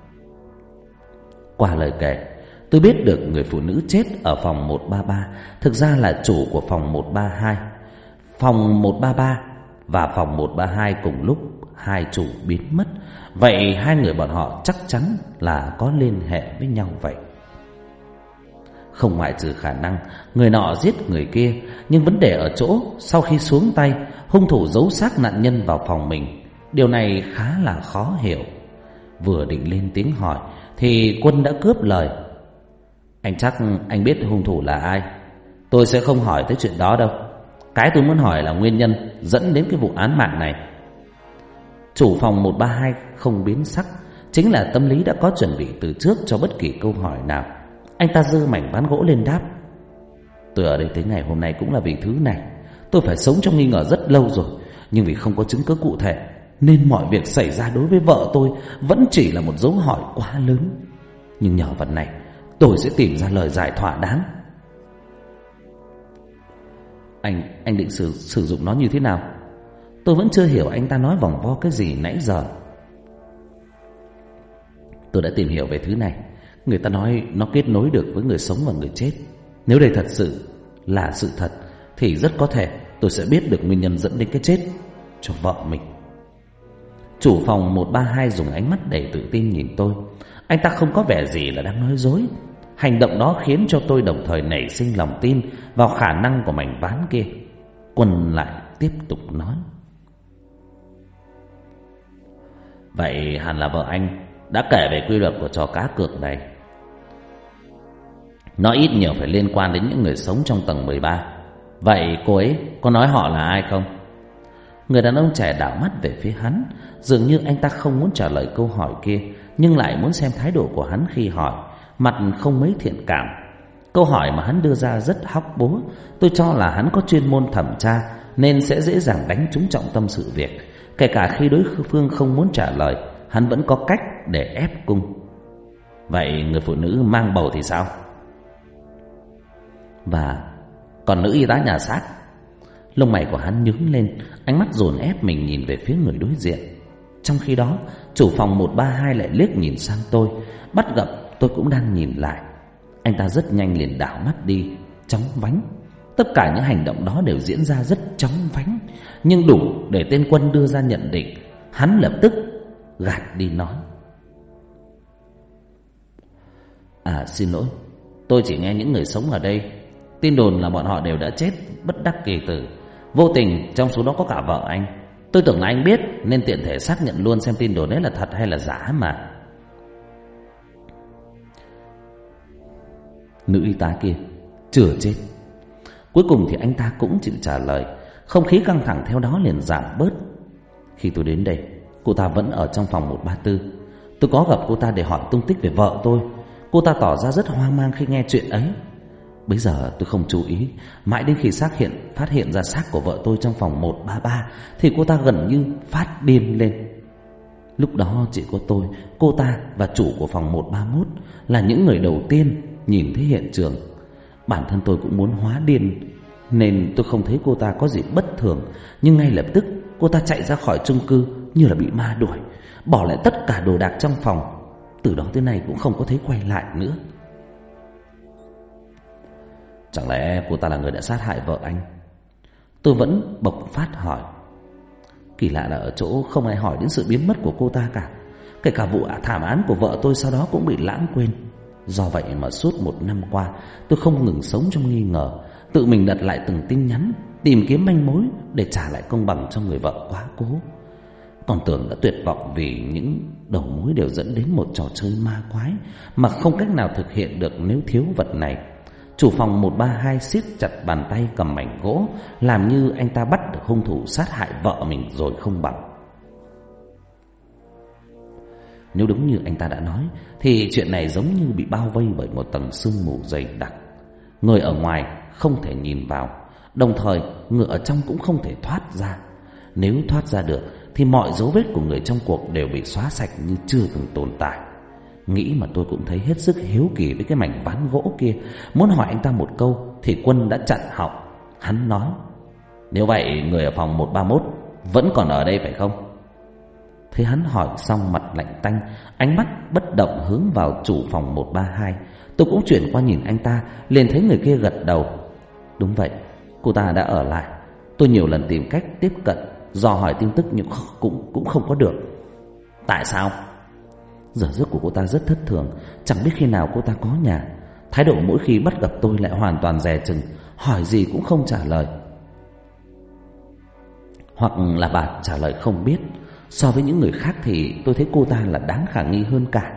Qua lời kể, tôi biết được người phụ nữ chết ở phòng một ba ba thực ra là chủ của phòng một ba hai. Phòng một ba ba và phòng một ba hai cùng lúc hai chủ biến mất. Vậy hai người bọn họ chắc chắn là có liên hệ với nhau vậy. Không ngoại trừ khả năng người nọ giết người kia, nhưng vấn đề ở chỗ sau khi xuống tay, hung thủ giấu xác nạn nhân vào phòng mình. Điều này khá là khó hiểu. Vừa định lên tiếng hỏi thì Quân đã cướp lời. Anh chắc anh biết hung thủ là ai. Tôi sẽ không hỏi tới chuyện đó đâu. Cái tôi muốn hỏi là nguyên nhân dẫn đến cái vụ án mạng này. Chủ phòng một ba hai không biến sắc, chính là tâm lý đã có chuẩn bị từ trước cho bất kỳ câu hỏi nào. Anh ta giơ mảnh ván gỗ lên đáp. Tôi ở đây tới ngày hôm nay cũng là vì thứ này. Tôi phải sống trong nghi ngờ rất lâu rồi, nhưng vì không có chứng cứ cụ thể nên mọi việc xảy ra đối với vợ tôi vẫn chỉ là một dấu hỏi quá lớn. Nhưng nhờ vật này tôi sẽ tìm ra lời giải thỏa đáng. Anh anh định sử, sử dụng nó như thế nào? Tôi vẫn chưa hiểu anh ta nói vòng vo cái gì nãy giờ. Tôi đã tìm hiểu về thứ này. Người ta nói nó kết nối được với người sống và người chết. Nếu đây thật sự là sự thật thì rất có thể tôi sẽ biết được nguyên nhân dẫn đến cái chết cho vợ mình. Chủ phòng một ba hai dùng ánh mắt đầy tự tin nhìn tôi. Anh ta không có vẻ gì là đang nói dối. Hành động đó khiến cho tôi đồng thời nảy sinh lòng tin vào khả năng của mảnh ván kia. Quân lại tiếp tục nói: vậy hẳn là vợ anh đã kể về quy luật của trò cá cược này. Nó ít nhiều phải liên quan đến những người sống trong tầng mười ba. Vậy cô ấy có nói họ là ai không? Người đàn ông trẻ đảo mắt về phía hắn, dường như anh ta không muốn trả lời câu hỏi kia, nhưng lại muốn xem thái độ của hắn khi hỏi, mặt không mấy thiện cảm. Câu hỏi mà hắn đưa ra rất hóc búa. Tôi cho là hắn có chuyên môn thẩm tra, nên sẽ dễ dàng đánh trúng trọng tâm sự việc. Kể cả khi đối phương không muốn trả lời, hắn vẫn có cách để ép cung. Vậy người phụ nữ mang bầu thì sao? Và còn nữ y tá nhà xác? Lông mày của hắn nhướng lên, ánh mắt dồn ép mình nhìn về phía người đối diện. Trong khi đó, chủ phòng một ba hai lại liếc nhìn sang tôi. Bắt gặp tôi cũng đang nhìn lại. Anh ta rất nhanh liền đảo mắt đi, chóng vánh. Tất cả những hành động đó đều diễn ra rất chóng vánh, nhưng đủ để tên Quân đưa ra nhận định. Hắn lập tức gạt đi nói: À xin lỗi, tôi chỉ nghe những người sống ở đây tin đồn là bọn họ đều đã chết bất đắc kỳ tử. Vô tình trong số đó có cả vợ anh. Tôi tưởng là anh biết nên tiện thể xác nhận luôn xem tin đồn đấy là thật hay là giả mà. Nữ y tá kia chưa chết. Cuối cùng thì anh ta cũng chịu trả lời. Không khí căng thẳng theo đó liền giảm bớt. Khi tôi đến đây, cô ta vẫn ở trong phòng một ba tư. Tôi có gặp cô ta để hỏi tung tích về vợ tôi. Cô ta tỏ ra rất hoang mang khi nghe chuyện ấy. Bây giờ tôi không chú ý, mãi đến khi xác hiện phát hiện ra xác của vợ tôi trong phòng một ba ba thì cô ta gần như phát điên lên. Lúc đó chỉ có tôi, cô ta và chủ của phòng một ba mốt là những người đầu tiên nhìn thấy hiện trường. Bản thân tôi cũng muốn hóa điên, nên tôi không thấy cô ta có gì bất thường. Nhưng ngay lập tức cô ta chạy ra khỏi chung cư như là bị ma đuổi, bỏ lại tất cả đồ đạc trong phòng. Từ đó tới nay cũng không có thấy quay lại nữa. Chẳng lẽ cô ta là người đã sát hại vợ anh? Tôi vẫn bộc phát hỏi. Kỳ lạ là ở chỗ không ai hỏi đến sự biến mất của cô ta cả. Kể cả vụ thảm án của vợ tôi sau đó cũng bị lãng quên. Do vậy mà suốt một năm qua tôi không ngừng sống trong nghi ngờ, tự mình đặt lại từng tin nhắn, tìm kiếm manh mối để trả lại công bằng cho người vợ quá cố. Còn tưởng đã tuyệt vọng vì những đầu mối đều dẫn đến một trò chơi ma quái mà không cách nào thực hiện được nếu thiếu vật này. Chủ phòng một ba hai siết chặt bàn tay cầm mảnh gỗ, làm như anh ta bắt được hung thủ sát hại vợ mình rồi không bằng. Nếu đúng như anh ta đã nói thì chuyện này giống như bị bao vây bởi một tầng sương mù dày đặc. Người ở ngoài không thể nhìn vào, đồng thời người ở trong cũng không thể thoát ra. Nếu thoát ra được thì mọi dấu vết của người trong cuộc đều bị xóa sạch như chưa từng tồn tại. Nghĩ mà tôi cũng thấy hết sức hiếu kỳ với cái mảnh ván gỗ kia. Muốn hỏi anh ta một câu thì Quân đã chặn họng. Hắn nói: Nếu vậy người ở phòng một ba mốt vẫn còn ở đây phải không? Thế hắn hỏi xong mặt lạnh tanh, ánh mắt bất động hướng vào chủ phòng một ba hai. Tôi cũng chuyển qua nhìn anh ta, liền thấy người kia gật đầu. Đúng vậy, cô ta đã ở lại. Tôi nhiều lần tìm cách tiếp cận, dò hỏi tin tức nhưng cũng, cũng không có được. Tại sao? Giờ giấc của cô ta rất thất thường, chẳng biết khi nào cô ta có nhà. Thái độ mỗi khi bắt gặp tôi lại hoàn toàn dè chừng, hỏi gì cũng không trả lời. Hoặc là bà trả lời không biết. So với những người khác thì tôi thấy cô ta là đáng khả nghi hơn cả.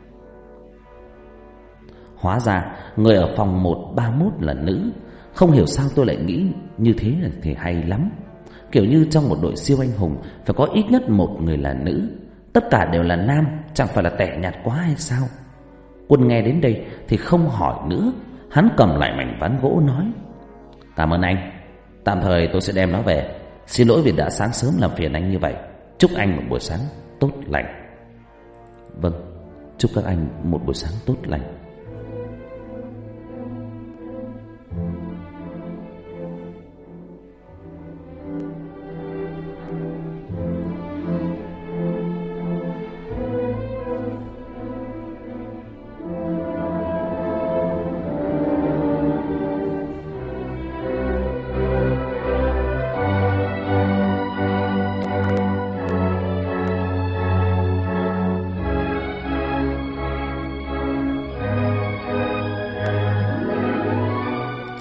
Hóa ra người ở phòng một ba mốt là nữ. Không hiểu sao tôi lại nghĩ như thế là thì hay lắm. Kiểu như trong một đội siêu anh hùng phải có ít nhất một người là nữ. Tất cả đều là nam, chẳng phải là tẻ nhạt quá hay sao? Quân nghe đến đây thì không hỏi nữa. Hắn cầm lại mảnh ván gỗ nói: Cảm ơn anh, tạm thời tôi sẽ đem nó về. Xin lỗi vì đã sáng sớm làm phiền anh như vậy. Chúc anh một buổi sáng tốt lành. Vâng, chúc các anh một buổi sáng tốt lành.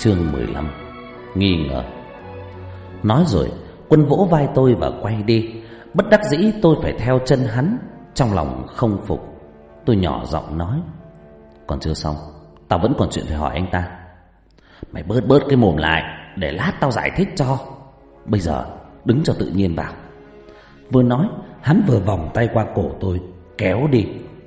Chương mười lăm. Nghi ngờ. Nói rồi Quân vỗ vai tôi và quay đi. Bất đắc dĩ tôi phải theo chân hắn. Trong lòng không phục, tôi nhỏ giọng nói: còn chưa xong, tao vẫn còn chuyện phải hỏi anh ta. Mày bớt bớt cái mồm lại, để lát tao giải thích cho. Bây giờ đứng cho tự nhiên vào. Vừa nói hắn vừa vòng tay qua cổ tôi kéo đi.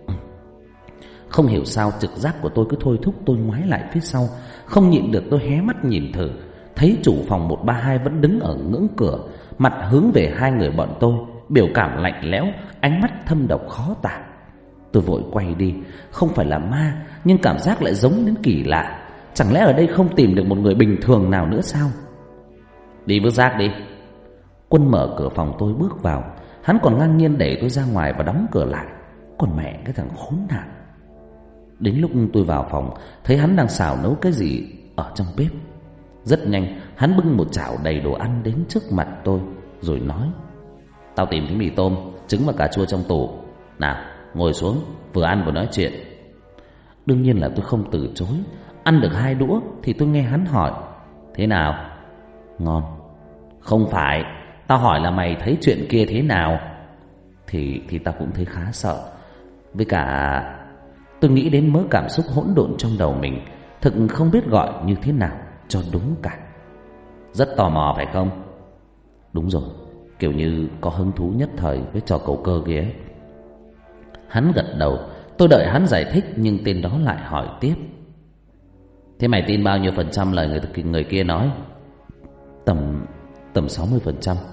Không hiểu sao trực giác của tôi cứ thôi thúc tôi ngoái lại phía sau. Không nhịn được tôi hé mắt nhìn thử, thấy chủ phòng một ba hai vẫn đứng ở ngưỡng cửa, mặt hướng về hai người bọn tôi, biểu cảm lạnh lẽo, ánh mắt thâm độc khó tả. Tôi vội quay đi. Không phải là ma, nhưng cảm giác lại giống đến kỳ lạ. Chẳng lẽ ở đây không tìm được một người bình thường nào nữa sao? Đi vứt rác đi. Quân mở cửa phòng tôi bước vào. Hắn còn ngang nhiên đẩy tôi ra ngoài và đóng cửa lại. Còn mẹ cái thằng khốn nạn. Đến lúc tôi vào phòng, thấy hắn đang xào nấu cái gì ở trong bếp. Rất nhanh hắn bưng một chảo đầy đồ ăn đến trước mặt tôi, rồi nói: tao tìm thấy mì tôm, trứng và cà chua trong tủ. Nào, ngồi xuống, vừa ăn vừa nói chuyện. Đương nhiên là tôi không từ chối. Ăn được hai đũa thì tôi nghe hắn hỏi: thế nào? Ngon. Không phải, tao hỏi là mày thấy chuyện kia thế nào? Thì thì tao cũng thấy khá sợ. Với cả tôi nghĩ đến mớ cảm xúc hỗn độn trong đầu mình, thực không biết gọi như thế nào cho đúng cả. Rất tò mò phải không? Đúng rồi, kiểu như có hứng thú nhất thời với trò cầu cơ kia. Hắn gật đầu. Tôi đợi hắn giải thích, nhưng tên đó lại hỏi tiếp: thế mày tin bao nhiêu phần trăm lời người, người kia nói? Tầm Tầm sáu mươi phần trăm.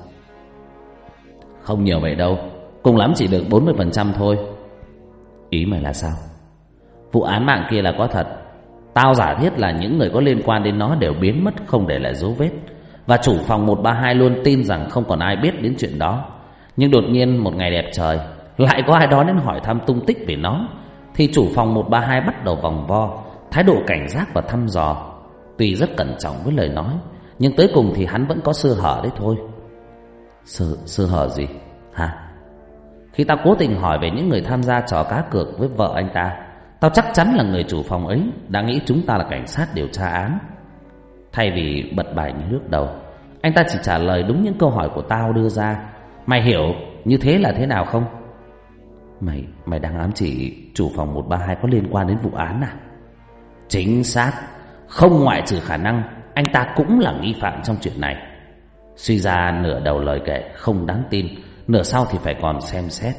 Không nhiều vậy đâu, cùng lắm chỉ được bốn mươi phần trăm thôi. Ý mày là sao? Vụ án mạng kia là có thật. Tao giả thiết là những người có liên quan đến nó đều biến mất, không để lại dấu vết. Và chủ phòng một ba hai luôn tin rằng không còn ai biết đến chuyện đó. Nhưng đột nhiên một ngày đẹp trời, lại có ai đó đến hỏi thăm tung tích về nó. Thì chủ phòng một ba hai bắt đầu vòng vo, thái độ cảnh giác và thăm dò. Tuy rất cẩn trọng với lời nói, nhưng tới cùng thì hắn vẫn có sơ hở đấy thôi. Sơ, sơ hở gì? Hả? Khi tao cố tình hỏi về những người tham gia trò cá cược với vợ anh ta, tao chắc chắn là người chủ phòng ấy đã nghĩ chúng ta là cảnh sát điều tra án. Thay vì bật bài như lúc đầu, anh ta chỉ trả lời đúng những câu hỏi của tao đưa ra. Mày hiểu như thế là thế nào không? Mày mày đang ám chỉ chủ phòng một ba hai có liên quan đến vụ án à? Chính xác. Không ngoại trừ khả năng anh ta cũng là nghi phạm trong chuyện này. Suy ra nửa đầu lời kể không đáng tin, nửa sau thì phải còn xem xét.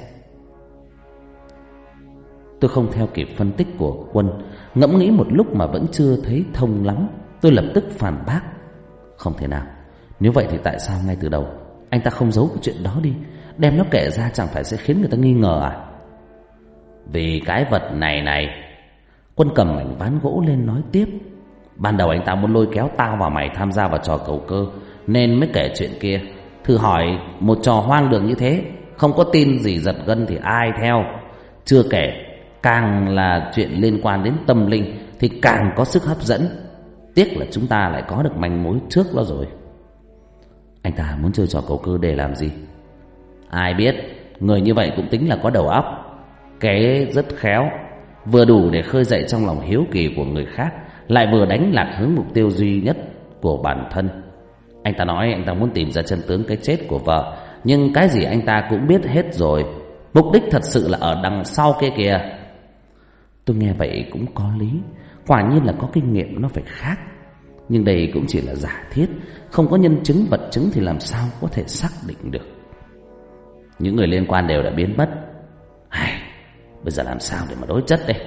Tôi không theo kịp phân tích của Quân, ngẫm nghĩ một lúc mà vẫn chưa thấy thông lắm. Tôi lập tức phản bác: không thể nào. Nếu vậy thì tại sao ngay từ đầu anh ta không giấu cái chuyện đó đi, đem nó kể ra chẳng phải sẽ khiến người ta nghi ngờ à? Vì cái vật này này. Quân cầm mảnh ván gỗ lên nói tiếp: ban đầu anh ta muốn lôi kéo tao và mày tham gia vào trò cầu cơ, nên mới kể chuyện kia. Thử hỏi, một trò hoang đường như thế, không có tin gì giật gân thì ai theo? Chưa kể, càng là chuyện liên quan đến tâm linh thì càng có sức hấp dẫn. Tiếc là chúng ta lại có được manh mối trước đó rồi. Anh ta muốn chơi trò cầu cơ để làm gì? Ai biết, người như vậy cũng tính là có đầu óc. Kế rất khéo, vừa đủ để khơi dậy trong lòng hiếu kỳ của người khác, lại vừa đánh lạc hướng mục tiêu duy nhất của bản thân. Anh ta nói anh ta muốn tìm ra chân tướng cái chết của vợ, nhưng cái gì anh ta cũng biết hết rồi. Mục đích thật sự là ở đằng sau kia kìa. Tôi nghe vậy cũng có lý. Quả nhiên là có kinh nghiệm nó phải khác. Nhưng đây cũng chỉ là giả thiết, không có nhân chứng vật chứng thì làm sao có thể xác định được. Những người liên quan đều đã biến mất. Ai, bây giờ làm sao để mà đối chất đây?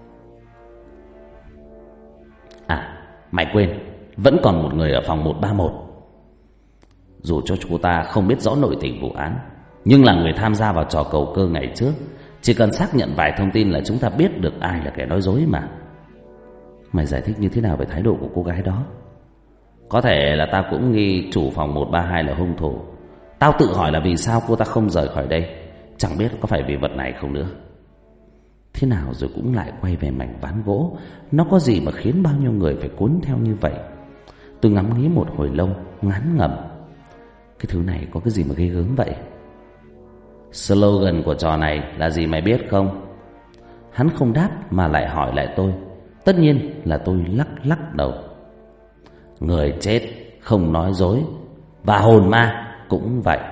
À, mày quên, vẫn còn một người ở phòng một ba một. Dù cho cô ta không biết rõ nội tình vụ án, nhưng là người tham gia vào trò cầu cơ ngày trước. Chỉ cần xác nhận vài thông tin là chúng ta biết được ai là kẻ nói dối mà. Mày giải thích như thế nào về thái độ của cô gái đó? Có thể là tao cũng nghi chủ phòng một ba hai là hung thủ. Tao tự hỏi là vì sao cô ta không rời khỏi đây. Chẳng biết có phải vì vật này không nữa. Thế nào rồi cũng lại quay về mảnh ván gỗ. Nó có gì mà khiến bao nhiêu người phải cuốn theo như vậy? Tôi ngắm nghĩ một hồi lâu, ngán ngẩm. Cái thứ này có cái gì mà ghê gớm vậy? Slogan của trò này là gì mày biết không? Hắn không đáp mà lại hỏi lại tôi. Tất nhiên là tôi lắc lắc đầu. Người chết không nói dối, và hồn ma cũng vậy.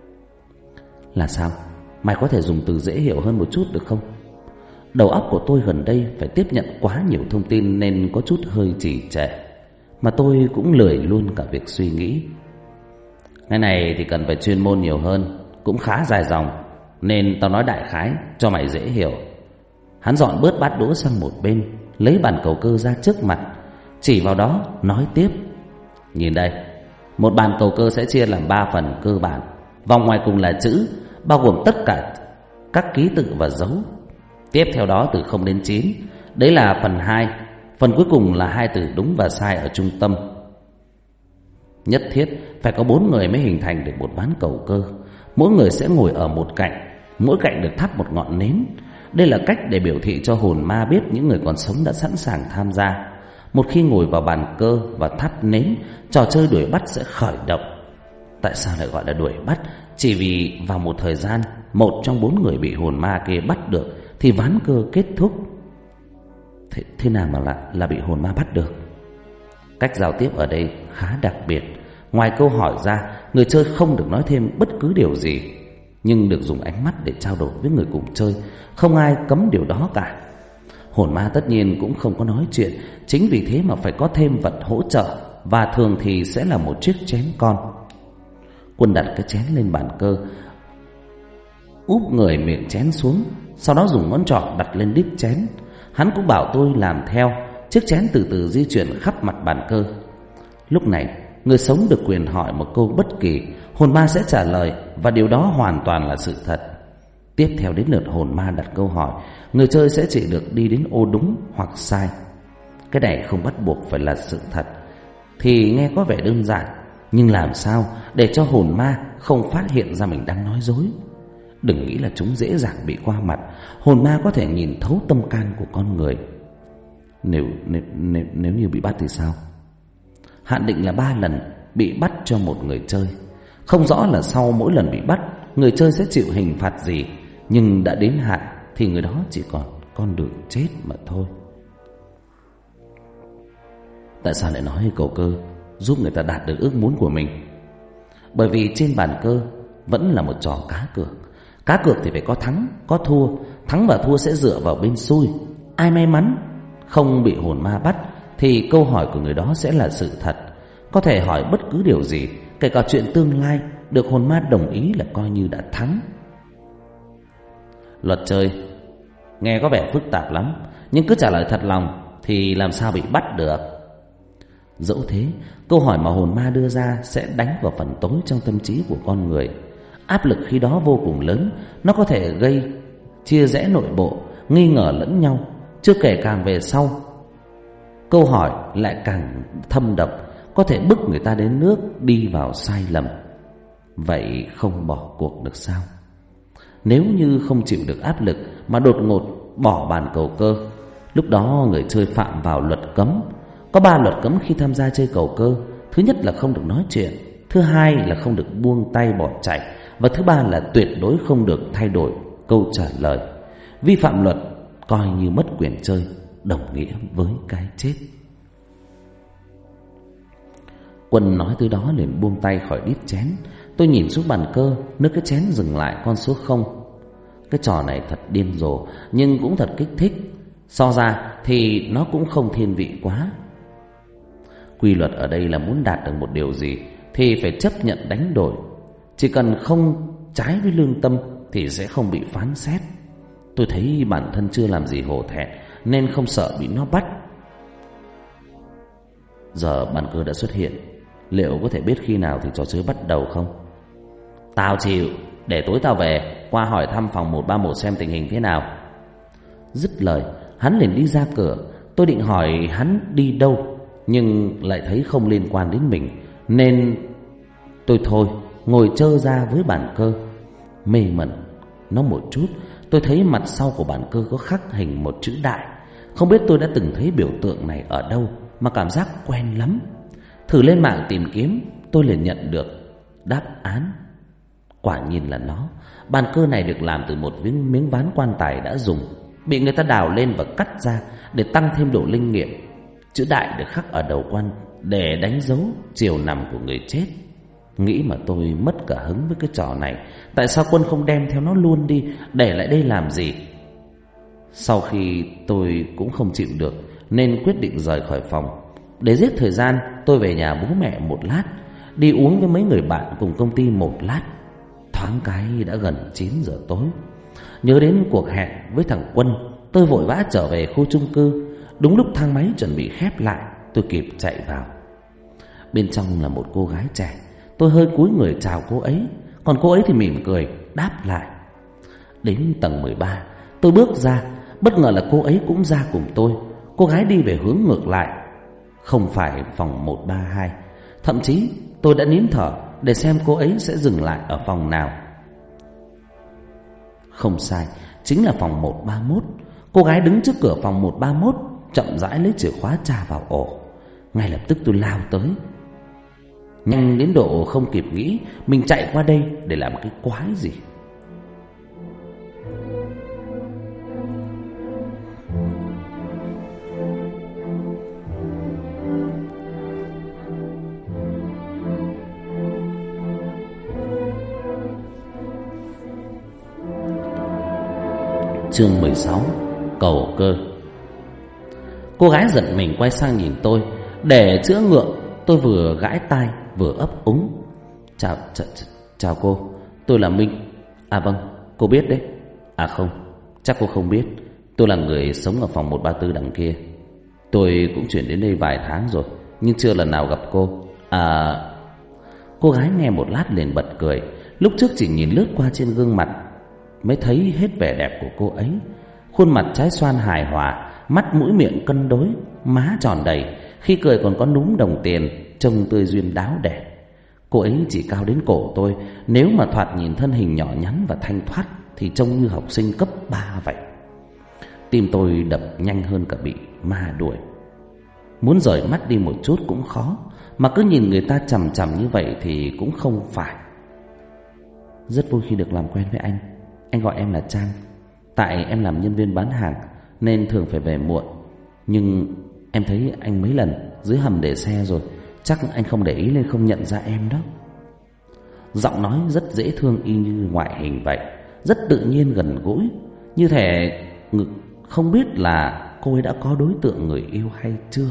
Là sao? Mày có thể dùng từ dễ hiểu hơn một chút được không? Đầu óc của tôi gần đây phải tiếp nhận quá nhiều thông tin nên có chút hơi trì trệ, mà tôi cũng lười luôn cả việc suy nghĩ. Cái này thì cần phải chuyên môn nhiều hơn, cũng khá dài dòng, nên tao nói đại khái cho mày dễ hiểu. Hắn dọn bớt bát đũa sang một bên, lấy bàn cầu cơ ra trước mặt, chỉ vào đó nói tiếp. Nhìn đây, một bàn cầu cơ sẽ chia làm ba phần cơ bản. Vòng ngoài cùng là chữ, bao gồm tất cả các ký tự và dấu. Tiếp theo đó từ không đến chín, đấy là phần hai. Phần cuối cùng là hai từ đúng và sai ở trung tâm. Nhất thiết phải có bốn người mới hình thành được một ván cầu cơ. Mỗi người sẽ ngồi ở một cạnh, mỗi cạnh được thắp một ngọn nến. Đây là cách để biểu thị cho hồn ma biết những người còn sống đã sẵn sàng tham gia. Một khi ngồi vào bàn cơ và thắp nến, trò chơi đuổi bắt sẽ khởi động. Tại sao lại gọi là đuổi bắt? Chỉ vì vào một thời gian, một trong bốn người bị hồn ma kia bắt được thì ván cơ kết thúc. Thế, thế nào mà lại là bị hồn ma bắt được? Cách giao tiếp ở đây khá đặc biệt. Ngoài câu hỏi ra, người chơi không được nói thêm bất cứ điều gì, nhưng được dùng ánh mắt để trao đổi với người cùng chơi. Không ai cấm điều đó cả. Hồn ma tất nhiên cũng không có nói chuyện, chính vì thế mà phải có thêm vật hỗ trợ, và thường thì sẽ là một chiếc chén con. Quân đặt cái chén lên bàn cơ, úp người miệng chén xuống, sau đó dùng ngón trỏ đặt lên đít chén. Hắn cũng bảo tôi làm theo. Chiếc chén từ từ di chuyển khắp mặt bàn cơ. Lúc này, người sống được quyền hỏi một câu bất kỳ, hồn ma sẽ trả lời, và điều đó hoàn toàn là sự thật. Tiếp theo đến lượt hồn ma đặt câu hỏi, người chơi sẽ chỉ được đi đến ô đúng hoặc sai. Cái này không bắt buộc phải là sự thật, thì nghe có vẻ đơn giản, nhưng làm sao để cho hồn ma không phát hiện ra mình đang nói dối? Đừng nghĩ là chúng dễ dàng bị qua mặt. Hồn ma có thể nhìn thấu tâm can của con người. Nếu, nếu, nếu, nếu như bị bắt thì sao? Hạn định là ba lần bị bắt cho một người chơi. Không rõ là sau mỗi lần bị bắt, người chơi sẽ chịu hình phạt gì, nhưng đã đến hạn thì người đó chỉ còn con đường chết mà thôi. Tại sao lại nói cầu cơ giúp người ta đạt được ước muốn của mình? Bởi vì trên bàn cơ vẫn là một trò cá cược. Cá cược thì phải có thắng, có thua. Thắng và thua sẽ dựa vào bên xui. Ai may mắn không bị hồn ma bắt thì câu hỏi của người đó sẽ là sự thật. Có thể hỏi bất cứ điều gì, kể cả chuyện tương lai, được hồn ma đồng ý là coi như đã thắng. Luật chơi nghe có vẻ phức tạp lắm, nhưng cứ trả lời thật lòng thì làm sao bị bắt được. Dẫu thế, câu hỏi mà hồn ma đưa ra sẽ đánh vào phần tối trong tâm trí của con người. Áp lực khi đó vô cùng lớn. Nó có thể gây chia rẽ nội bộ, nghi ngờ lẫn nhau. Chưa kể càng về sau, câu hỏi lại càng thâm độc, có thể bức người ta đến nước đi vào sai lầm. Vậy không bỏ cuộc được sao? Nếu như không chịu được áp lực mà đột ngột bỏ bàn cầu cơ, lúc đó người chơi phạm vào luật cấm. Có ba luật cấm khi tham gia chơi cầu cơ. Thứ nhất là không được nói chuyện, thứ hai là không được buông tay bỏ chạy, và thứ ba là tuyệt đối không được thay đổi câu trả lời. Vi phạm luật coi như mất quyền chơi, đồng nghĩa với cái chết. Quân nói tới đó liền buông tay khỏi đít chén. Tôi nhìn xuống bàn cơ, nước cái chén dừng lại con số không. Cái trò này thật điên rồ, nhưng cũng thật kích thích. So ra thì nó cũng không thiên vị quá. Quy luật ở đây là muốn đạt được một điều gì thì phải chấp nhận đánh đổi. Chỉ cần không trái với lương tâm thì sẽ không bị phán xét. Tôi thấy bản thân chưa làm gì hổ thẹn nên không sợ bị nó bắt. Giờ bàn cơ đã xuất hiện, liệu có thể biết khi nào thì trò chơi bắt đầu không? Tao chịu, để tối tao về qua hỏi thăm phòng một ba một xem tình hình thế nào. Dứt lời, hắn liền đi ra cửa. Tôi định hỏi hắn đi đâu, nhưng lại thấy không liên quan đến mình, nên tôi thôi ngồi trơ ra với bàn cơ. Mê mẩn nó một chút, tôi thấy mặt sau của bàn cơ có khắc hình một chữ đại. Không biết tôi đã từng thấy biểu tượng này ở đâu mà cảm giác quen lắm. Thử lên mạng tìm kiếm, tôi liền nhận được đáp án. Quả nhiên là nó. Bàn cơ này được làm từ một miếng, miếng ván quan tài đã dùng, bị người ta đào lên và cắt ra để tăng thêm độ linh nghiệm. Chữ đại được khắc ở đầu quan để đánh dấu chiều nằm của người chết. Nghĩ mà tôi mất cả hứng với cái trò này. Tại sao Quân không đem theo nó luôn đi, để lại đây làm gì? Sau khi tôi cũng không chịu được nên quyết định rời khỏi phòng. Để giết thời gian, tôi về nhà bố mẹ một lát, đi uống với mấy người bạn cùng công ty một lát. Thoáng cái đã gần chín giờ tối. Nhớ đến cuộc hẹn với thằng Quân, tôi vội vã trở về khu chung cư. Đúng lúc thang máy chuẩn bị khép lại, tôi kịp chạy vào. Bên trong là một cô gái trẻ. Tôi hơi cúi người chào cô ấy, còn cô ấy thì mỉm cười đáp lại. Đến tầng mười ba, tôi bước ra, bất ngờ là cô ấy cũng ra cùng tôi. Cô gái đi về hướng ngược lại, không phải phòng một ba hai. Thậm chí tôi đã nín thở để xem cô ấy sẽ dừng lại ở phòng nào. Không sai, chính là phòng một ba mốt. Cô gái đứng trước cửa phòng một ba mốt, chậm rãi lấy chìa khóa tra vào ổ. Ngay lập tức tôi lao tới, nhanh đến độ không kịp nghĩ mình chạy qua đây để làm cái quái gì. Chương mười sáu, cầu cơ. Cô gái giận mình quay sang nhìn tôi. Để chữa ngượng, tôi vừa gãi tai vừa ấp úng. Chào, chào, chào cô, tôi là Minh. À vâng, cô biết đấy. À không, chắc cô không biết. Tôi là người sống ở phòng một ba tư đằng kia. Tôi cũng chuyển đến đây vài tháng rồi, nhưng chưa lần nào gặp cô. À... Cô gái nghe một lát liền bật cười. Lúc trước chỉ nhìn lướt qua trên gương mặt mới thấy hết vẻ đẹp của cô ấy. Khuôn mặt trái xoan hài hòa, mắt mũi miệng cân đối, má tròn đầy, khi cười còn có núm đồng tiền, trông tươi duyên đáo đẻ. Cô ấy chỉ cao đến cổ tôi, nếu mà thoạt nhìn thân hình nhỏ nhắn và thanh thoát thì trông như học sinh cấp ba vậy. Tim tôi đập nhanh hơn cả bị ma đuổi. Muốn rời mắt đi một chút cũng khó, mà cứ nhìn người ta chằm chằm như vậy thì cũng không phải. Rất vui khi được làm quen với anh. Anh gọi em là Trang. Tại em làm nhân viên bán hàng nên thường phải về muộn, nhưng em thấy anh mấy lần dưới hầm để xe rồi, chắc anh không để ý nên không nhận ra em đó. Giọng nói rất dễ thương y như ngoại hình vậy, rất tự nhiên gần gũi, như thể không biết là cô ấy đã có đối tượng người yêu hay chưa.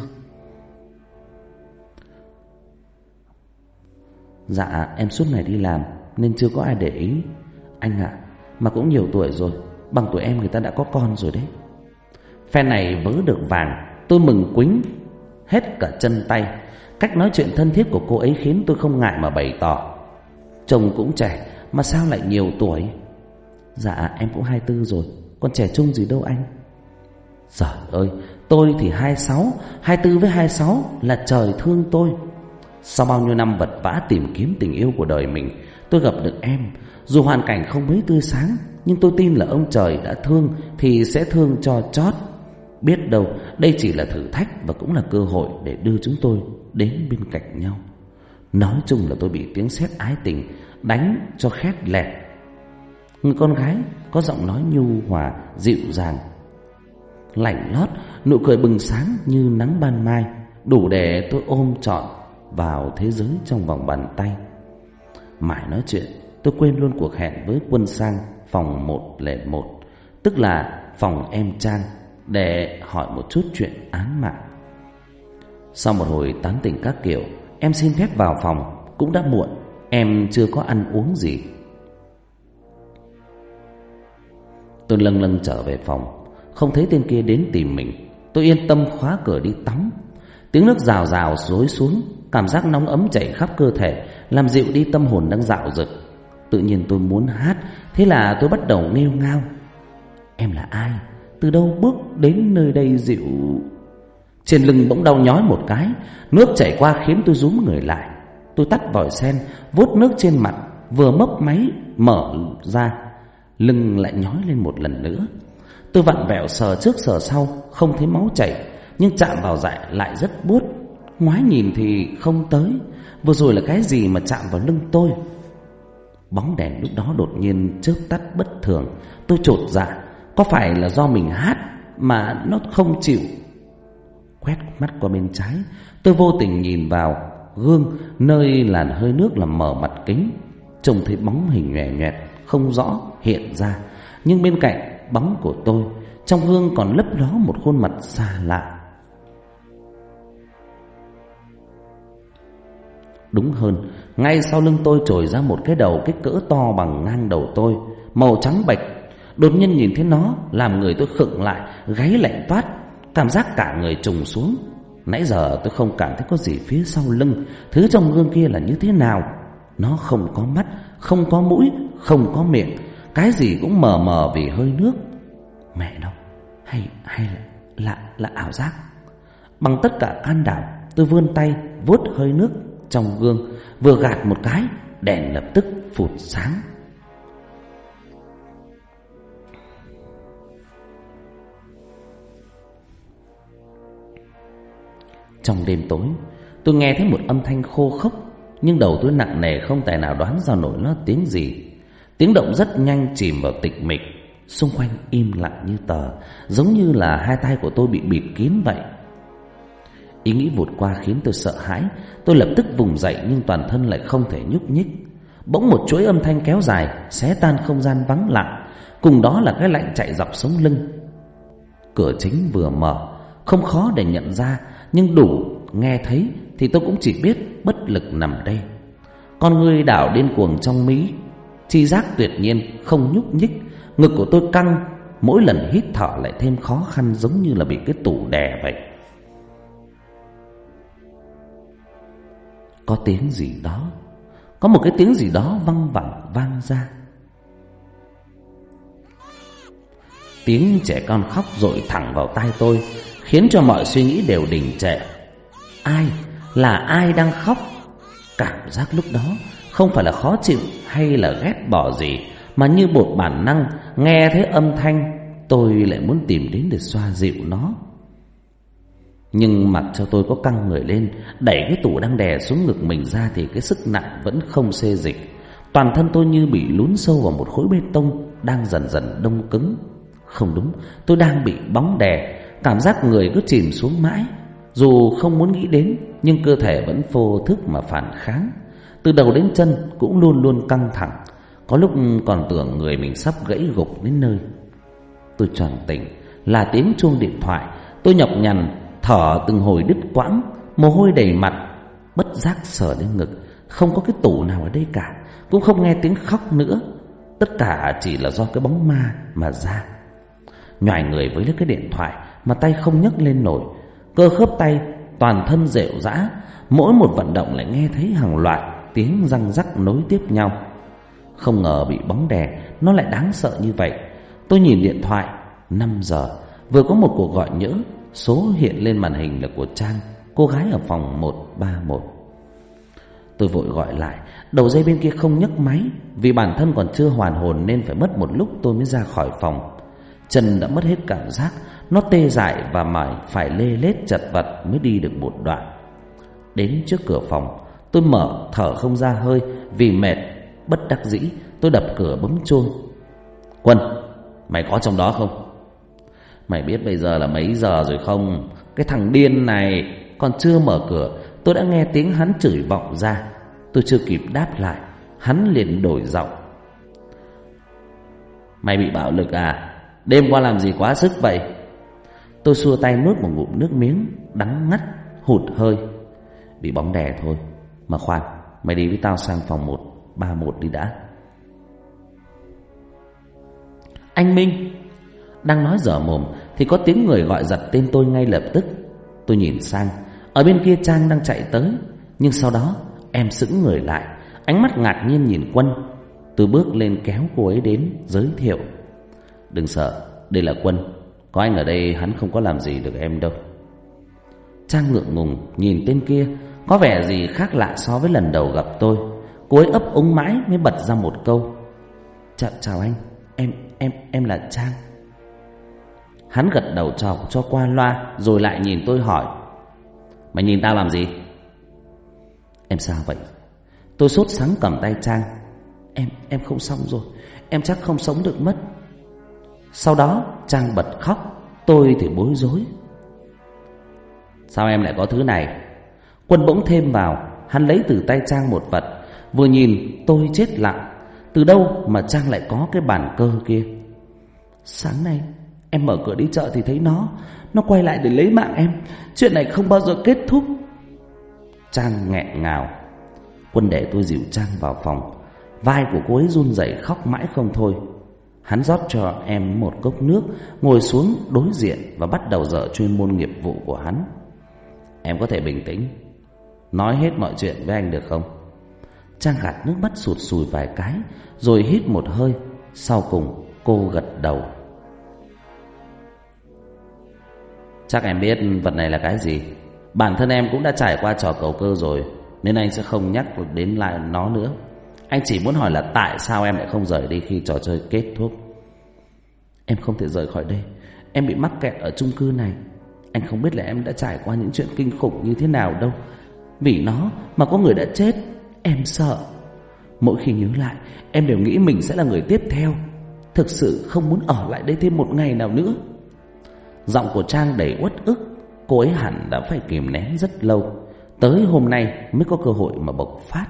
Dạ em suốt ngày đi làm nên chưa có ai để ý anh ạ. À, mà cũng nhiều tuổi rồi, bằng tuổi em người ta đã có con rồi đấy. Phe này vớ được vàng, tôi mừng quính hết cả chân tay. Cách nói chuyện thân thiết của cô ấy khiến tôi không ngại mà bày tỏ. Chồng cũng trẻ mà sao lại nhiều tuổi? Dạ em cũng hai mươi tư rồi, còn trẻ trung gì đâu anh. Giời ơi, tôi thì hai mươi sáu, hai mươi tư với hai mươi sáu là trời thương tôi. Sau bao nhiêu năm vật vã tìm kiếm tình yêu của đời mình, tôi gặp được em. Dù hoàn cảnh không mấy tươi sáng, nhưng tôi tin là ông trời đã thương thì sẽ thương cho chót. Biết đâu đây chỉ là thử thách và cũng là cơ hội để đưa chúng tôi đến bên cạnh nhau. Nói chung là tôi bị tiếng sét ái tình đánh cho khét lẹt. Người con gái có giọng nói nhu hòa, dịu dàng, lạnh lót, nụ cười bừng sáng như nắng ban mai, đủ để tôi ôm trọn vào thế giới trong vòng bàn tay. Mãi nói chuyện, tôi quên luôn cuộc hẹn với Quân sang phòng một không một, tức là phòng em Trang, để hỏi một chút chuyện án mạng. Sau một hồi tán tỉnh các kiểu, em xin phép vào phòng. Cũng đã muộn, em chưa có ăn uống gì. Tôi lâng lâng trở về phòng, không thấy tên kia đến tìm mình. Tôi yên tâm khóa cửa đi tắm. Tiếng nước rào rào xối xuống, cảm giác nóng ấm chảy khắp cơ thể, làm dịu đi tâm hồn đang dạo dực. Tự nhiên tôi muốn hát, thế là tôi bắt đầu nghêu ngao. Em là ai? Từ đâu bước đến nơi đây dịu? Trên lưng bỗng đau nhói một cái, nước chảy qua khiến tôi rúm người lại. Tôi tắt vòi sen, vuốt nước trên mặt, vừa mấp máy mở ra, lưng lại nhói lên một lần nữa. Tôi vặn vẹo sờ trước sờ sau, không thấy máu chảy, nhưng chạm vào dạ lại rất buốt. Ngoái nhìn thì không tới. Vừa rồi là cái gì mà chạm vào lưng tôi? Bóng đèn lúc đó đột nhiên chớp tắt bất thường. Tôi chột dạ, có phải là do mình hát mà nó không chịu? Quét mắt qua bên trái, tôi vô tình nhìn vào gương nơi làn hơi nước làm mờ mặt kính, trông thấy bóng hình nhòe nhòe không rõ hiện ra. Nhưng bên cạnh bóng của tôi, trong gương còn lấp ló một khuôn mặt xa lạ. Đúng hơn, ngay sau lưng tôi trồi ra một cái đầu kích cỡ to bằng ngang đầu tôi, màu trắng bệch. Đột nhiên nhìn thấy nó, làm người tôi khựng lại, gáy lạnh toát, cảm giác cả người trùng xuống. Nãy giờ tôi không cảm thấy có gì phía sau lưng. Thứ trong gương kia là như thế nào? Nó không có mắt, không có mũi, không có miệng, cái gì cũng mờ mờ vì hơi nước. Mẹ nó, hay hay là là, là ảo giác? Bằng tất cả can đảm, tôi vươn tay vuốt hơi nước trong gương, vừa gạt một cái, đèn lập tức phụt sáng. Trong đêm tối, tôi nghe thấy một âm thanh khô khốc, nhưng đầu tôi nặng nề không tài nào đoán ra nổi nó tiếng gì. Tiếng động rất nhanh chìm vào tịch mịch, xung quanh im lặng như tờ, giống như là hai tay của tôi bị bịt kín vậy. Ý nghĩ vụt qua khiến tôi sợ hãi. Tôi lập tức vùng dậy nhưng toàn thân lại không thể nhúc nhích. Bỗng một chuỗi âm thanh kéo dài xé tan không gian vắng lặng, cùng đó là cái lạnh chạy dọc sống lưng. Cửa chính vừa mở, không khó để nhận ra, nhưng đủ nghe thấy thì tôi cũng chỉ biết bất lực nằm đây. Con người đảo điên cuồng trong mí, chi giác tuyệt nhiên không nhúc nhích. Ngực của tôi căng, mỗi lần hít thở lại thêm khó khăn, giống như là bị cái tủ đè vậy. Có tiếng gì đó, có một cái tiếng gì đó văng vẳng vang ra. Tiếng trẻ con khóc dội thẳng vào tai tôi, khiến cho mọi suy nghĩ đều đình trệ. Ai, là ai đang khóc? Cảm giác lúc đó không phải là khó chịu hay là ghét bỏ gì, mà như một bản năng, nghe thấy âm thanh tôi lại muốn tìm đến để xoa dịu nó. Nhưng mặc cho tôi có căng người lên, đẩy cái tủ đang đè xuống ngực mình ra, thì cái sức nặng vẫn không xê dịch. Toàn thân tôi như bị lún sâu vào một khối bê tông đang dần dần đông cứng. Không đúng, tôi đang bị bóng đè, cảm giác người cứ chìm xuống mãi. Dù không muốn nghĩ đến, nhưng cơ thể vẫn vô thức mà phản kháng. Từ đầu đến chân cũng luôn luôn căng thẳng, có lúc còn tưởng người mình sắp gãy gục đến nơi. Tôi choàng tỉnh là tiếng chuông điện thoại. Tôi nhọc nhằn thở từng hồi đứt quãng, mồ hôi đầy mặt, bất giác sờ đến ngực. Không có cái tủ nào ở đây cả, cũng không nghe tiếng khóc nữa. Tất cả chỉ là do cái bóng ma mà ra. Nhoài người với lấy cái điện thoại mà tay không nhấc lên nổi, cơ khớp tay toàn thân rệu rã. Mỗi một vận động lại nghe thấy hàng loạt tiếng răng rắc nối tiếp nhau. Không ngờ bị bóng đè nó lại đáng sợ như vậy. Tôi nhìn điện thoại, năm giờ, vừa có một cuộc gọi nhỡ. Số hiện lên màn hình là của Trang, cô gái ở phòng một ba một. Tôi vội gọi lại, đầu dây bên kia không nhấc máy. Vì bản thân còn chưa hoàn hồn nên phải mất một lúc tôi mới ra khỏi phòng. Chân đã mất hết cảm giác, nó tê dại và mải phải lê lết chật vật mới đi được một đoạn. Đến trước cửa phòng, tôi mở thở không ra hơi vì mệt. Bất đắc dĩ, tôi đập cửa bấm chuông. Quân, mày có trong đó không? Mày biết bây giờ là mấy giờ rồi không? Cái thằng điên này còn chưa mở cửa, tôi đã nghe tiếng hắn chửi vọng ra. Tôi chưa kịp đáp lại, hắn liền đổi giọng. Mày bị bạo lực à? Đêm qua làm gì quá sức vậy? Tôi xua tay nuốt một ngụm nước miếng, đắng ngắt, hụt hơi. Bị bóng đè thôi. Mà khoan, mày đi với tao sang phòng một ba một đi đã. Anh Minh. Đang nói dở mồm thì có tiếng người gọi giật tên tôi ngay lập tức. Tôi nhìn sang, ở bên kia Trang đang chạy tới. Nhưng sau đó em sững người lại, ánh mắt ngạc nhiên nhìn Quân. Tôi bước lên kéo cô ấy đến, giới thiệu. Đừng sợ, đây là Quân. Có anh ở đây hắn không có làm gì được em đâu. Trang ngượng ngùng nhìn tên kia, có vẻ gì khác lạ so với lần đầu gặp tôi. Cô ấy ấp úng mãi mới bật ra một câu. Chào, chào anh, em em em là Trang. Hắn gật đầu chào cho qua loa, rồi lại nhìn tôi hỏi. Mày nhìn tao làm gì? Em sao vậy? Tôi sốt sắng cầm tay Trang. Em em không xong rồi, em chắc không sống được mất. Sau đó Trang bật khóc, tôi thì bối rối. Sao em lại có thứ này? Quân bỗng thêm vào. Hắn lấy từ tay Trang một vật. Vừa nhìn tôi chết lặng. Từ đâu mà Trang lại có cái bàn cơ kia? Sáng nay em mở cửa đi chợ thì thấy nó Nó quay lại để lấy mạng em. Chuyện này không bao giờ kết thúc. Trang nghẹn ngào. Quân để tôi dìu Trang vào phòng. Vai của cô ấy run rẩy khóc mãi không thôi. Hắn rót cho em một cốc nước, ngồi xuống đối diện và bắt đầu dở chuyên môn nghiệp vụ của hắn. Em có thể bình tĩnh nói hết mọi chuyện với anh được không? Trang gạt nước mắt sụt sùi vài cái, rồi hít một hơi. Sau cùng cô gật đầu. Chắc em biết vật này là cái gì. Bản thân em cũng đã trải qua trò cầu cơ rồi, nên anh sẽ không nhắc đến lại nó nữa. Anh chỉ muốn hỏi là tại sao em lại không rời đi khi trò chơi kết thúc? Em không thể rời khỏi đây. Em bị mắc kẹt ở chung cư này. Anh không biết là em đã trải qua những chuyện kinh khủng như thế nào đâu. Vì nó mà có người đã chết. Em sợ. Mỗi khi nhớ lại, em đều nghĩ mình sẽ là người tiếp theo. Thực sự không muốn ở lại đây thêm một ngày nào nữa. Giọng của Trang đầy uất ức. Cô ấy hẳn đã phải kìm nén rất lâu, tới hôm nay mới có cơ hội mà bộc phát.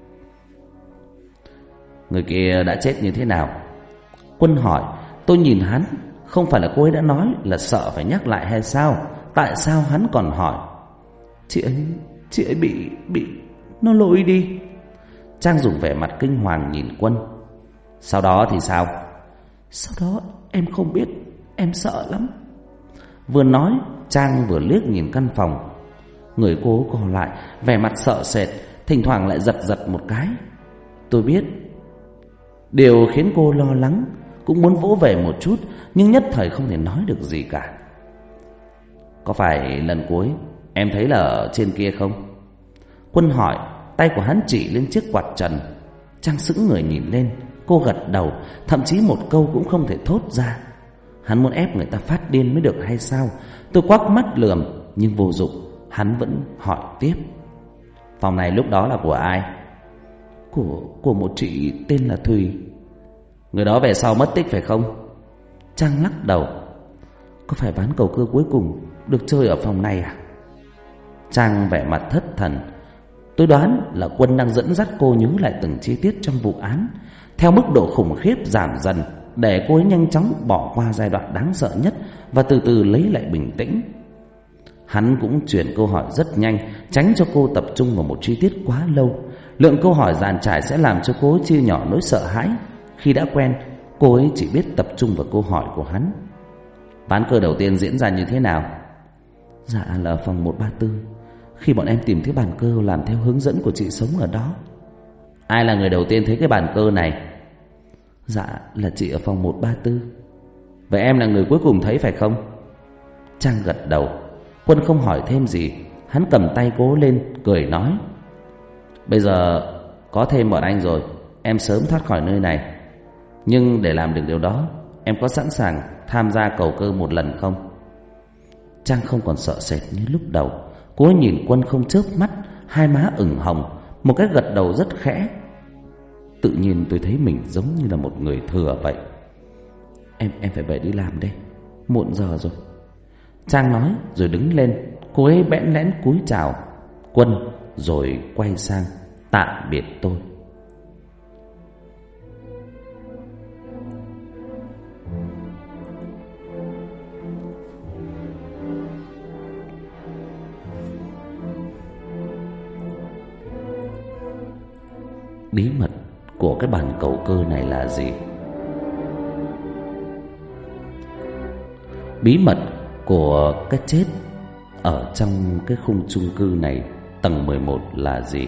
Người kia đã chết như thế nào? Quân hỏi. Tôi nhìn hắn. Không phải là cô ấy đã nói là sợ phải nhắc lại hay sao? Tại sao hắn còn hỏi? Chị ấy, chị ấy bị, bị, nó lôi đi. Trang dùng vẻ mặt kinh hoàng nhìn Quân. Sau đó thì sao? Sau đó em không biết. Em sợ lắm. Vừa nói, Trang vừa liếc nhìn căn phòng. Người cô co lại, vẻ mặt sợ sệt, thỉnh thoảng lại giật giật một cái. Tôi biết điều khiến cô lo lắng, cũng muốn vỗ về một chút, nhưng nhất thời không thể nói được gì cả. Có phải lần cuối em thấy là ở trên kia không? Quân hỏi. Tay của hắn chỉ lên chiếc quạt trần. Trang sững người nhìn lên. Cô gật đầu, thậm chí một câu cũng không thể thốt ra. Hắn muốn ép người ta phát điên mới được hay sao? Tôi quắc mắt lườm, nhưng vô dụng. Hắn vẫn hỏi tiếp. Phòng này lúc đó là của ai? Của, của một chị tên là Thùy. Người đó về sau mất tích phải không? Trang lắc đầu. Có phải ván cầu cơ cuối cùng được chơi ở phòng này à? Trang vẻ mặt thất thần. Tôi đoán là Quân đang dẫn dắt cô nhớ lại từng chi tiết trong vụ án, theo mức độ khủng khiếp giảm dần, để cô ấy nhanh chóng bỏ qua giai đoạn đáng sợ nhất và từ từ lấy lại bình tĩnh. Hắn cũng chuyển câu hỏi rất nhanh, tránh cho cô tập trung vào một chi tiết quá lâu. Lượng câu hỏi dàn trải sẽ làm cho cô ấy chia nhỏ nỗi sợ hãi. Khi đã quen, cô ấy chỉ biết tập trung vào câu hỏi của hắn. Ván cờ đầu tiên diễn ra như thế nào? Dạ là phòng một ba tư. Khi bọn em tìm thấy bàn cơ làm theo hướng dẫn của chị sống ở đó. Ai là người đầu tiên thấy cái bàn cơ này? Dạ là chị ở phòng một ba tư. Vậy em là người cuối cùng thấy phải không? Trang gật đầu. Quân không hỏi thêm gì. Hắn cầm tay cô lên cười nói. Bây giờ có thêm bọn anh rồi, em sớm thoát khỏi nơi này. Nhưng để làm được điều đó, em có sẵn sàng tham gia cầu cơ một lần không? Trang không còn sợ sệt như lúc đầu. Cô ấy nhìn Quân không chớp mắt, hai má ửng hồng, một cái gật đầu rất khẽ. Tự nhiên tôi thấy mình giống như là một người thừa vậy. Em em phải về đi làm đây, muộn giờ rồi. Trang nói rồi đứng lên. Cô ấy bẽn lẽn cúi chào Quân rồi quay sang tạm biệt tôi. Bí mật của cái bàn cầu cơ này là gì? Bí mật của cái chết ở trong cái khung chung cư này tầng mười một là gì?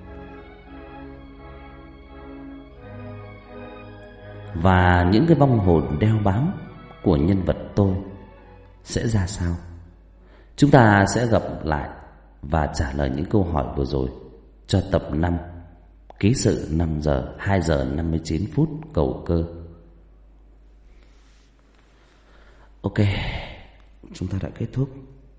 Và những cái vong hồn đeo bám của nhân vật tôi sẽ ra sao? Chúng ta sẽ gặp lại và trả lời những câu hỏi vừa rồi cho tập năm Ký sự năm giờ hai giờ năm mươi chín phút cầu cơ. Ok, chúng ta đã kết thúc.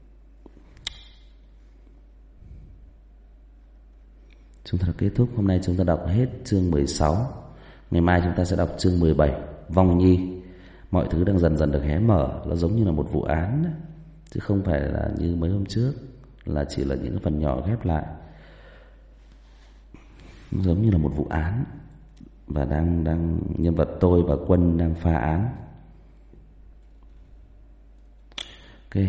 Chúng ta đã kết thúc. Hôm nay chúng ta đọc hết chương mười sáu. Ngày mai chúng ta sẽ đọc chương mười bảy, Vong Nhi. Mọi thứ đang dần dần được hé mở. Nó giống như là một vụ án. chứ không phải là như mấy hôm trước là chỉ là những phần nhỏ ghép lại, giống như là một vụ án và đang đang nhân vật tôi và Quân đang phá án. Ok,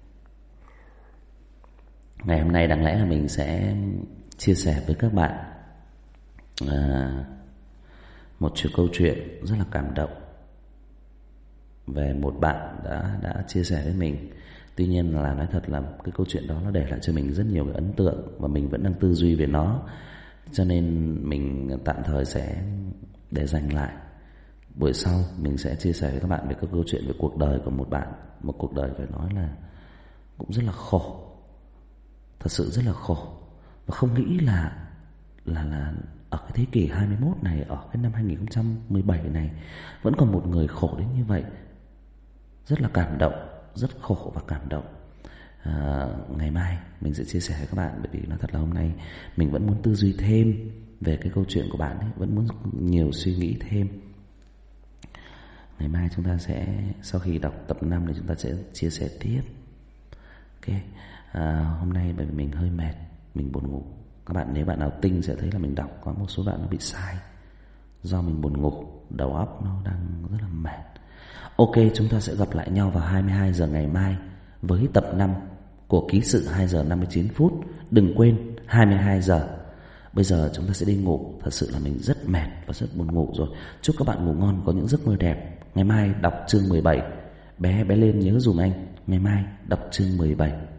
ngày hôm nay đáng lẽ là mình sẽ chia sẻ với các bạn à, một chuyện câu chuyện rất là cảm động về một bạn đã đã chia sẻ với mình. Tuy nhiên là nói thật là cái câu chuyện đó nó để lại cho mình rất nhiều cái ấn tượng và mình vẫn đang tư duy về nó, cho nên mình tạm thời sẽ để dành lại. Buổi sau mình sẽ chia sẻ với các bạn về các câu chuyện về cuộc đời của một bạn, một cuộc đời phải nói là cũng rất là khổ, thật sự rất là khổ, và không nghĩ là là là ở cái thế kỷ hai mươi mốt này, ở cái năm hai nghìn không trăm mười bảy này vẫn còn một người khổ đến như vậy. Rất là cảm động, rất khổ và cảm động. à, Ngày mai mình sẽ chia sẻ với các bạn, bởi vì nói thật là hôm nay mình vẫn muốn tư duy thêm về cái câu chuyện của bạn ấy, vẫn muốn nhiều suy nghĩ thêm. Ngày mai chúng ta sẽ, sau khi đọc tập năm thì chúng ta sẽ chia sẻ tiếp. Ok, à, hôm nay bởi vì mình hơi mệt, mình buồn ngủ. Các bạn nếu bạn nào tinh sẽ thấy là mình đọc có một số đoạn nó bị sai, do mình buồn ngủ, đầu óc nó đang rất là mệt. Ok, chúng ta sẽ gặp lại nhau vào hai mươi hai giờ ngày mai với tập năm của Ký sự hai giờ năm mươi chín phút. Đừng quên hai mươi hai giờ. Bây giờ chúng ta sẽ đi ngủ. Thật sự là mình rất mệt và rất buồn ngủ rồi. Chúc các bạn ngủ ngon, có những giấc mơ đẹp. Ngày mai đọc chương mười bảy. Bé bé lên nhớ dùm anh. Ngày mai đọc chương mười bảy.